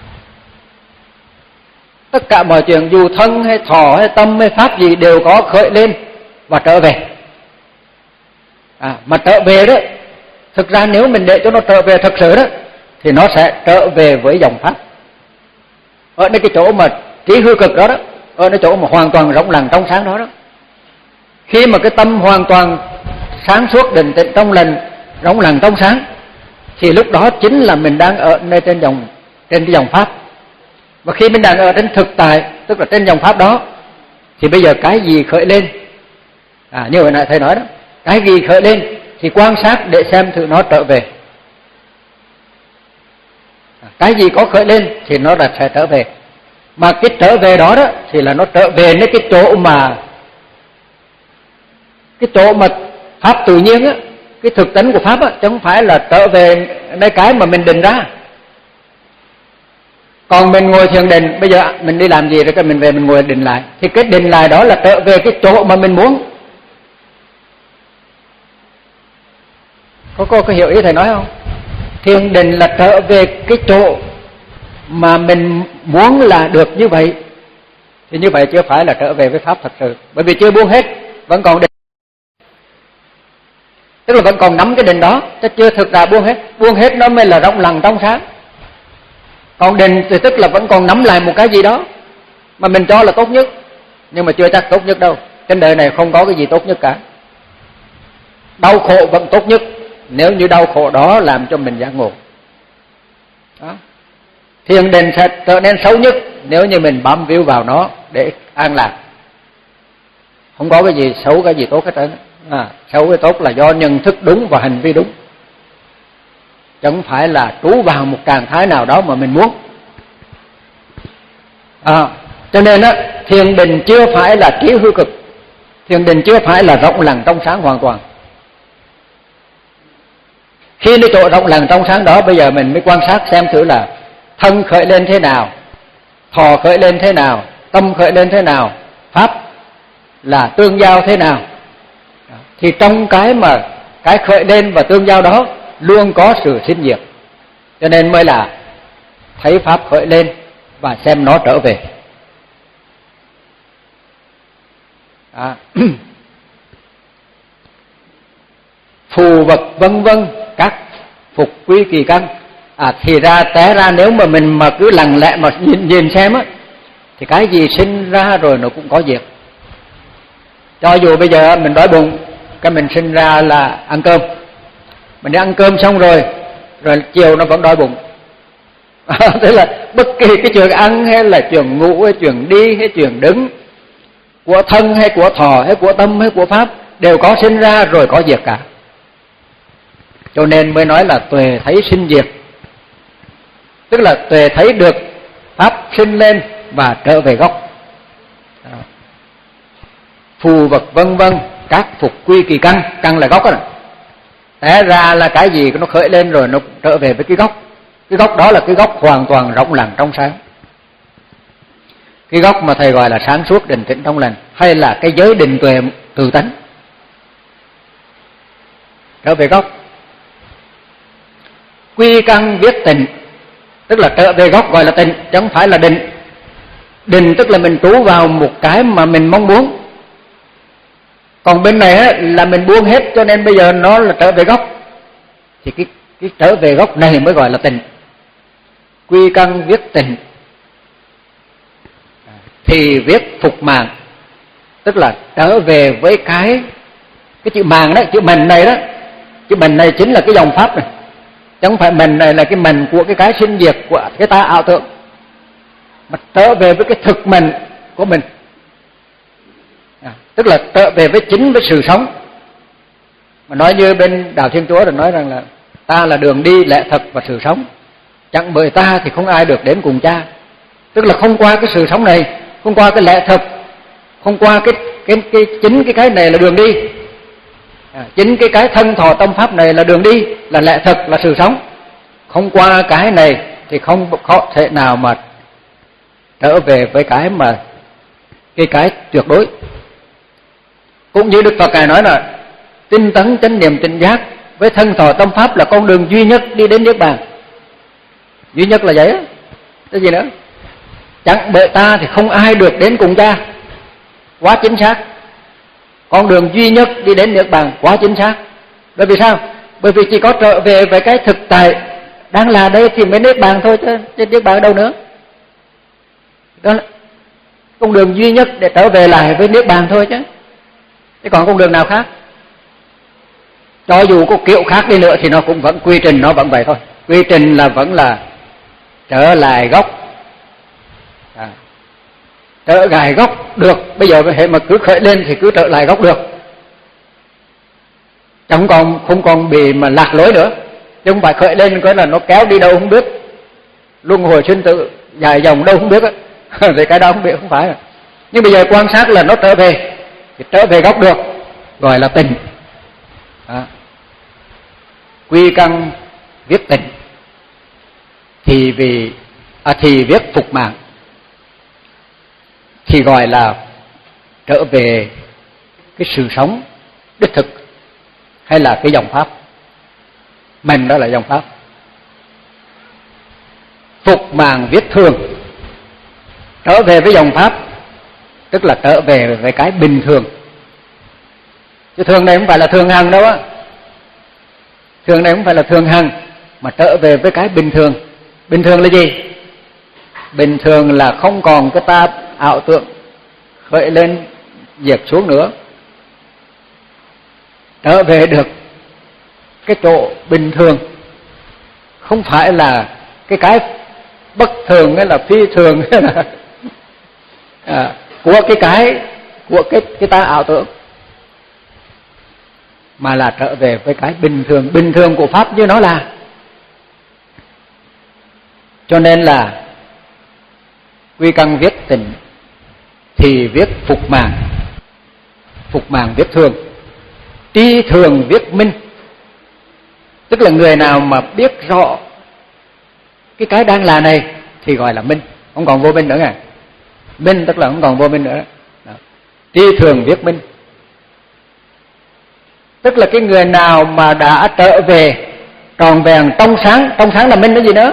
Tất cả mọi chuyện dù thân hay thọ hay tâm hay pháp gì đều có khởi lên và trở về. À, mà trở về đó, thực ra nếu mình để cho nó trở về thật sự đó, thì nó sẽ trở về với dòng pháp. Ở nơi cái chỗ mà trí hư cực đó đó, ở nơi chỗ mà hoàn toàn rộng lặng trong sáng đó đó. Khi mà cái tâm hoàn toàn sáng suốt định tĩnh trong lành, rộng lặng trong sáng, thì lúc đó chính là mình đang ở nơi trên dòng trên cái dòng pháp. Và khi mình đang ở trên thực tại, tức là trên dòng pháp đó, thì bây giờ cái gì khởi lên, à, như hồi nãy thầy nói đó, cái gì khởi lên thì quan sát để xem thử nó trở về. À, cái gì có khởi lên thì nó là sẽ trở về. Mà cái trở về đó đó thì là nó trở về đến cái chỗ mà cái chỗ mà pháp tự nhiên á, cái thực tính của pháp á, chứ không phải là trở về nơi cái mà mình định ra. Còn mình ngồi thiền định, bây giờ mình đi làm gì rồi cái mình về mình ngồi định lại, thì cái định lại đó là trở về cái chỗ mà mình muốn. Có có có hiểu ý thầy nói không? Thiền định là trở về cái chỗ mà mình muốn là được như vậy, thì như vậy chưa phải là trở về với pháp thật sự, bởi vì chưa buông hết, vẫn còn định, tức là vẫn còn nắm cái định đó, chứ chưa thực ra buông hết. Buông hết nó mới là rộng lặng trong sáng. Còn định thì tức là vẫn còn nắm lại một cái gì đó mà mình cho là tốt nhất, nhưng mà chưa chắc tốt nhất đâu. trên đời này không có cái gì tốt nhất cả. Đau khổ vẫn tốt nhất, nếu như đau khổ đó làm cho mình giác ngộ. Đó. Thiền định sẽ trở nên xấu nhất nếu như mình bám víu vào nó để an lạc. Không có cái gì xấu, cái gì tốt hết trơn. À, xấu cái tốt là do nhận thức đúng và hành vi đúng, chứ không phải là trú vào một trạng thái nào đó mà mình muốn. À, cho nên á, thiền định chưa phải là trí hư cực, thiền định chưa phải là rộng lặng trong sáng hoàn toàn. Khi đến chỗ rộng lặng trong sáng đó, bây giờ mình mới quan sát xem thử là thân khởi lên thế nào, thọ khởi lên thế nào, tâm khởi lên thế nào, pháp là tương giao thế nào. Thì trong cái mà cái khởi lên và tương giao đó luôn có sự sinh diệt, cho nên mới là thấy pháp khởi lên và xem nó trở về. À. Phù vật vân vân các phục quy kỳ căn. À, thì ra té ra nếu mà mình mà cứ lặng lẽ mà nhìn, nhìn xem á, thì cái gì sinh ra rồi nó cũng có diệt. Cho dù bây giờ mình đói bụng, cái mình sinh ra là ăn cơm, mình đi ăn cơm xong rồi, rồi chiều nó vẫn đói bụng. À, thế là bất kỳ cái chuyện ăn hay là chuyện ngủ hay chuyện đi hay chuyện đứng của thân hay của thọ hay của tâm hay của pháp đều có sinh ra rồi có diệt cả. Cho nên mới nói là tuệ thấy sinh diệt, tức là tuệ thấy được pháp sinh lên và trở về gốc. Phù vật vân vân các phục quy kỳ căn, căn là gốc đó. Té ra là cái gì nó khởi lên rồi nó trở về với cái gốc. Cái gốc đó là cái gốc hoàn toàn rộng lặng trong sáng, cái gốc mà thầy gọi là sáng suốt định tĩnh trong lành, hay là cái giới định tuệ từ tánh, trở về gốc. Quy căn viết tịnh, tức là trở về gốc gọi là tịnh, chứ không phải là định. Định tức là mình trú vào một cái mà mình mong muốn, còn bên này á, là mình buông hết, cho nên bây giờ nó là trở về gốc. Thì cái, cái trở về gốc này mới gọi là tịnh. Quy căn viết tịnh thì viết phục mạng, tức là trở về với cái cái chữ mạng đó, chữ mình này đó. Chữ mình này chính là cái dòng pháp này, chứ không phải mình này là cái mình của cái cái sinh diệt của cái ta ảo tưởng, mà trở về với cái thực mình của mình. À, tức là trở về với chính với sự sống. Mà nói như bên Đạo Thiên Chúa rồi nói rằng là ta là đường đi, lẽ thật và sự sống, chẳng bởi ta thì không ai được đến cùng cha. Tức là không qua cái sự sống này, không qua cái lẽ thật, không qua cái cái cái chính cái cái này là đường đi. À, chính cái cái thân thọ tâm pháp này là đường đi, là lẽ thật, là sự sống. Không qua cái này thì không có thể nào mà trở về với cái mà cái cái tuyệt đối. Cũng như Đức Phật Ngài nói là tinh tấn chánh niệm tỉnh giác với thân thọ tâm pháp là con đường duy nhất đi đến niết bàn. Duy nhất là vậy đó, cái gì nữa? Chẳng bởi ta thì không ai được đến cùng cha. Quá chính xác. Con đường duy nhất đi đến niết bàn quá chính xác. Bởi vì sao? Bởi vì chỉ có trở về với cái thực tại đang là đây thì mới niết bàn thôi, chứ, chứ niết bàn ở đâu nữa. Đó là con đường duy nhất để trở về lại với niết bàn thôi chứ. Chứ còn con đường nào khác? Cho dù có kiểu khác đi nữa thì nó cũng vẫn quy trình nó vẫn vậy thôi. Quy trình là vẫn là trở lại gốc. À, trở lại gốc được. Bây giờ hệ mà cứ khởi lên thì cứ trở lại gốc được, chẳng còn không còn bị mà lạc lối nữa. Chứ không phải khởi lên cái là nó kéo đi đâu không biết, luân hồi sinh tử dài dòng đâu không biết á. Thì cái đó không biết, không phải. Nhưng bây giờ quan sát là nó trở về, thì trở về gốc được, gọi là tình. À, quy căn viết tình thì vì à, thì viết phục mạng, thì gọi là trở về cái sự sống đích thực, hay là cái dòng pháp. Mình đó là dòng pháp. Phục mạng viết thường, trở về với dòng pháp, tức là trở về với cái bình thường. Chứ thường này không phải là thường hằng đâu á. Thường này không phải là thường hằng, mà trở về với cái bình thường. Bình thường là gì? Bình thường là không còn cái ta ảo tưởng khởi lên dẹp xuống nữa, trở về được cái chỗ bình thường, không phải là cái cái bất thường hay là phi thường hay là à, của cái cái của cái cái ta ảo tưởng, mà là trở về với cái bình thường, bình thường của pháp như nó là. Cho nên là quy căn viết tịnh thì viết phục màng, phục màng viết thường, tri thường viết minh. Tức là người nào mà biết rõ cái cái đang là này thì gọi là minh, không còn vô minh nữa nghe. Minh tức là không còn vô minh nữa. Đó. Tri thường viết minh, tức là cái người nào mà đã trở về tròn vẹn trong sáng. Trong sáng là minh cái gì nữa?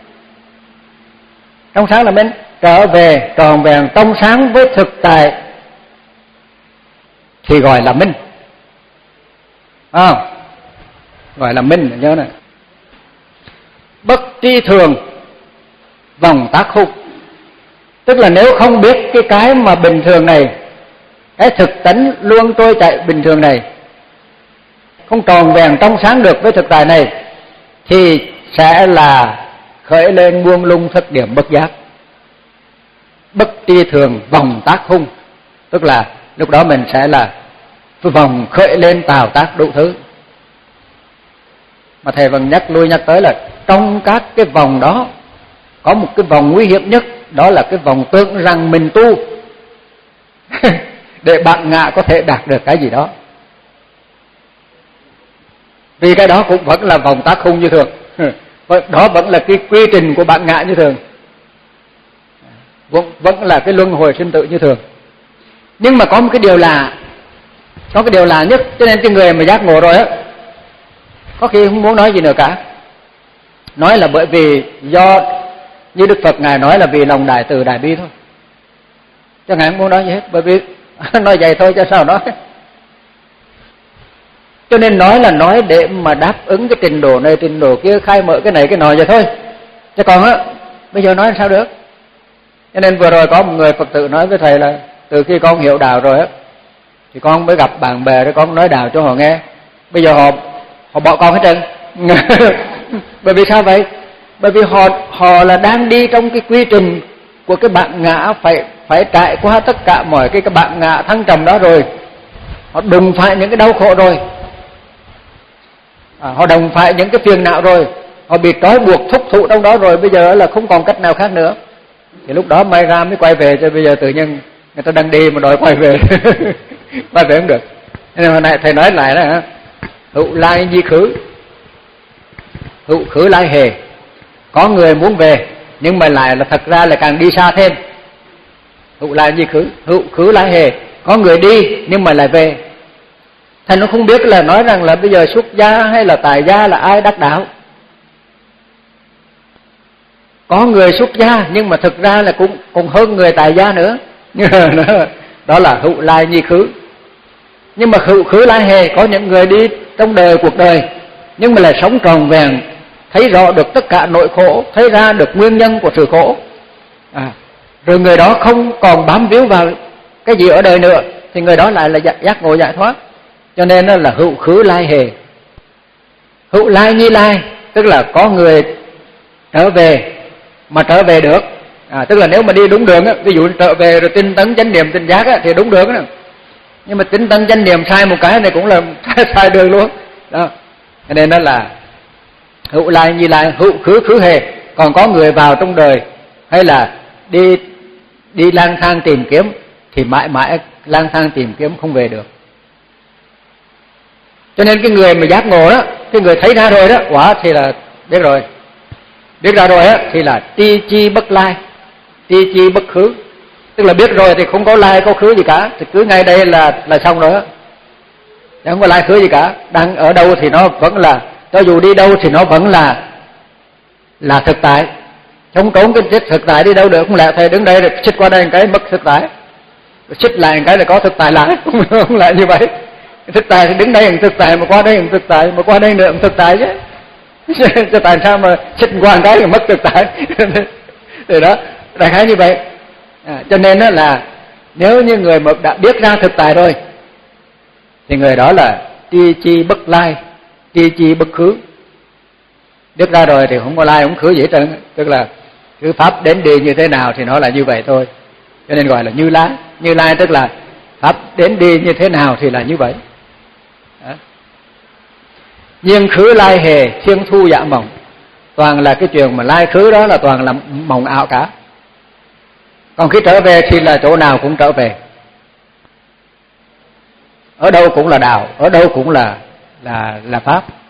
Trong sáng là minh. Trở về tròn vẹn trong sáng với thực tại thì gọi là minh, à, gọi là minh, nhớ này. Bất tri thường vòng tác khúc, tức là nếu không biết cái cái mà bình thường này, cái thực tánh luôn trôi chạy bình thường này, không tròn vẹn trong sáng được với thực tại này, thì sẽ là khởi lên buông lung thất điểm bất giác. Bất tri thường vòng tác khung, tức là lúc đó mình sẽ là vòng khởi lên tạo tác đủ thứ. Mà thầy vẫn nhắc lui nhắc tới là trong các cái vòng đó có một cái vòng nguy hiểm nhất, đó là cái vòng tưởng rằng mình tu để bạn ngạ có thể đạt được cái gì đó. Vì cái đó cũng vẫn là vòng tác khung như thường, đó vẫn là cái quy trình của bạn ngạ như thường, vẫn, vẫn là cái luân hồi sinh tử như thường. Nhưng mà có một cái điều lạ, có cái điều lạ nhất, cho nên cái người mà giác ngộ rồi á, có khi không muốn nói gì nữa cả. Nói là bởi vì do như Đức Phật Ngài nói là vì lòng đại từ đại bi thôi, chứ Ngài không muốn nói gì hết, bởi vì nói vậy thôi chứ sao nói. Cho nên nói là nói để mà đáp ứng cái trình độ này trình độ kia, khai mở cái này cái nọ vậy thôi, chứ còn á bây giờ nói sao được. Cho nên vừa rồi có một người Phật tử nói với thầy là từ khi con hiểu đạo rồi á thì con mới gặp bạn bè để con nói đạo cho họ nghe, bây giờ họ họ bỏ con hết trơn. Bởi vì sao vậy? Bởi vì họ họ là đang đi trong cái quy trình của cái bạn ngã, phải phải trải qua tất cả mọi cái cái bạn ngã thăng trầm đó rồi, họ đụng phải những cái đau khổ rồi, à, họ đụng phải những cái phiền não rồi, họ bị trói buộc thúc thụ trong đó rồi, bây giờ là không còn cách nào khác nữa. Thì lúc đó may ra mới quay về, cho bây giờ tự nhiên người ta đang đi mà đòi quay về quay về không được. Nên hồi nãy thầy nói lại đó, hữu lai nhi khứ, hữu khứ lai hề. Có người muốn về nhưng mà lại là thật ra là càng đi xa thêm. Hữu lai nhi khứ, hữu khứ lai hề. Có người đi nhưng mà lại về. Thầy nó không biết là nói rằng là bây giờ xuất gia hay là tại gia là ai đắc đạo. Có người xuất gia nhưng mà thực ra là cũng cũng hơn người tại gia nữa. Đó là hữu lai nhi khứ. Nhưng mà hữu khứ lai hề, có những người đi trong đời cuộc đời nhưng mà lại sống tròn vẹn, thấy rõ được tất cả nỗi khổ, thấy ra được nguyên nhân của sự khổ, à, rồi người đó không còn bám víu vào cái gì ở đời nữa, thì người đó lại là giác ngộ giải thoát. Cho nên đó là hữu khứ lai hề. Hữu lai nhi lai, tức là có người trở về mà trở về được, à, tức là nếu mà đi đúng đường á, ví dụ trở về rồi tinh tấn chánh niệm tinh giác á, thì đúng đường á. Nhưng mà tinh tấn chánh niệm sai một cái này cũng là sai đường luôn đó. Cho nên đó là hữu lai nhi lai, hữu khứ khứ hề. Còn có người vào trong đời hay là đi đi lang thang tìm kiếm thì mãi mãi lang thang tìm kiếm không về được. Cho nên cái người mà giác ngộ đó, cái người thấy ra rồi đó, quả thì là biết rồi, biết ra rồi á thì là tri chi bất lai, tri chi bất khứ. Tức là biết rồi thì không có lai có khứ gì cả, thì cứ ngay đây là là xong rồi á, không có lai khứ gì cả. Đang ở đâu thì nó vẫn là, cho dù đi đâu thì nó vẫn là là thực tại, không trốn cái thực tại đi đâu được. Không lẽ thầy đứng đây rồi xích qua đây một cái mất thực tại, xích lại một cái là có thực tại lại, không, không lại như vậy. Thực tại thì đứng đây một thực tại, mà qua đây một thực tại, mà qua đây nữa một thực tại chứ. Cho tại sao mà xích qua một cái là mất thực tại. Thì đó, đại khái như vậy. À, cho nên đó là Nếu như người mà đã biết ra thực tại rồi thì người đó là tri chi bất lai, tri chi bất khứ. Biết ra rồi thì không có lai không khứ gì hết trơn, tức là cứ pháp đến đi như thế nào thì nó là như vậy thôi. Cho nên gọi là Như Lai. Như Lai tức là pháp đến đi như thế nào thì là như vậy. Đó. Nhưng khứ lai hề thiên thu dạ mộng, toàn là cái chuyện mà lai khứ đó là toàn là mộng ảo cả. Còn khi trở về thì là chỗ nào cũng trở về, ở đâu cũng là đạo, ở đâu cũng là là là pháp.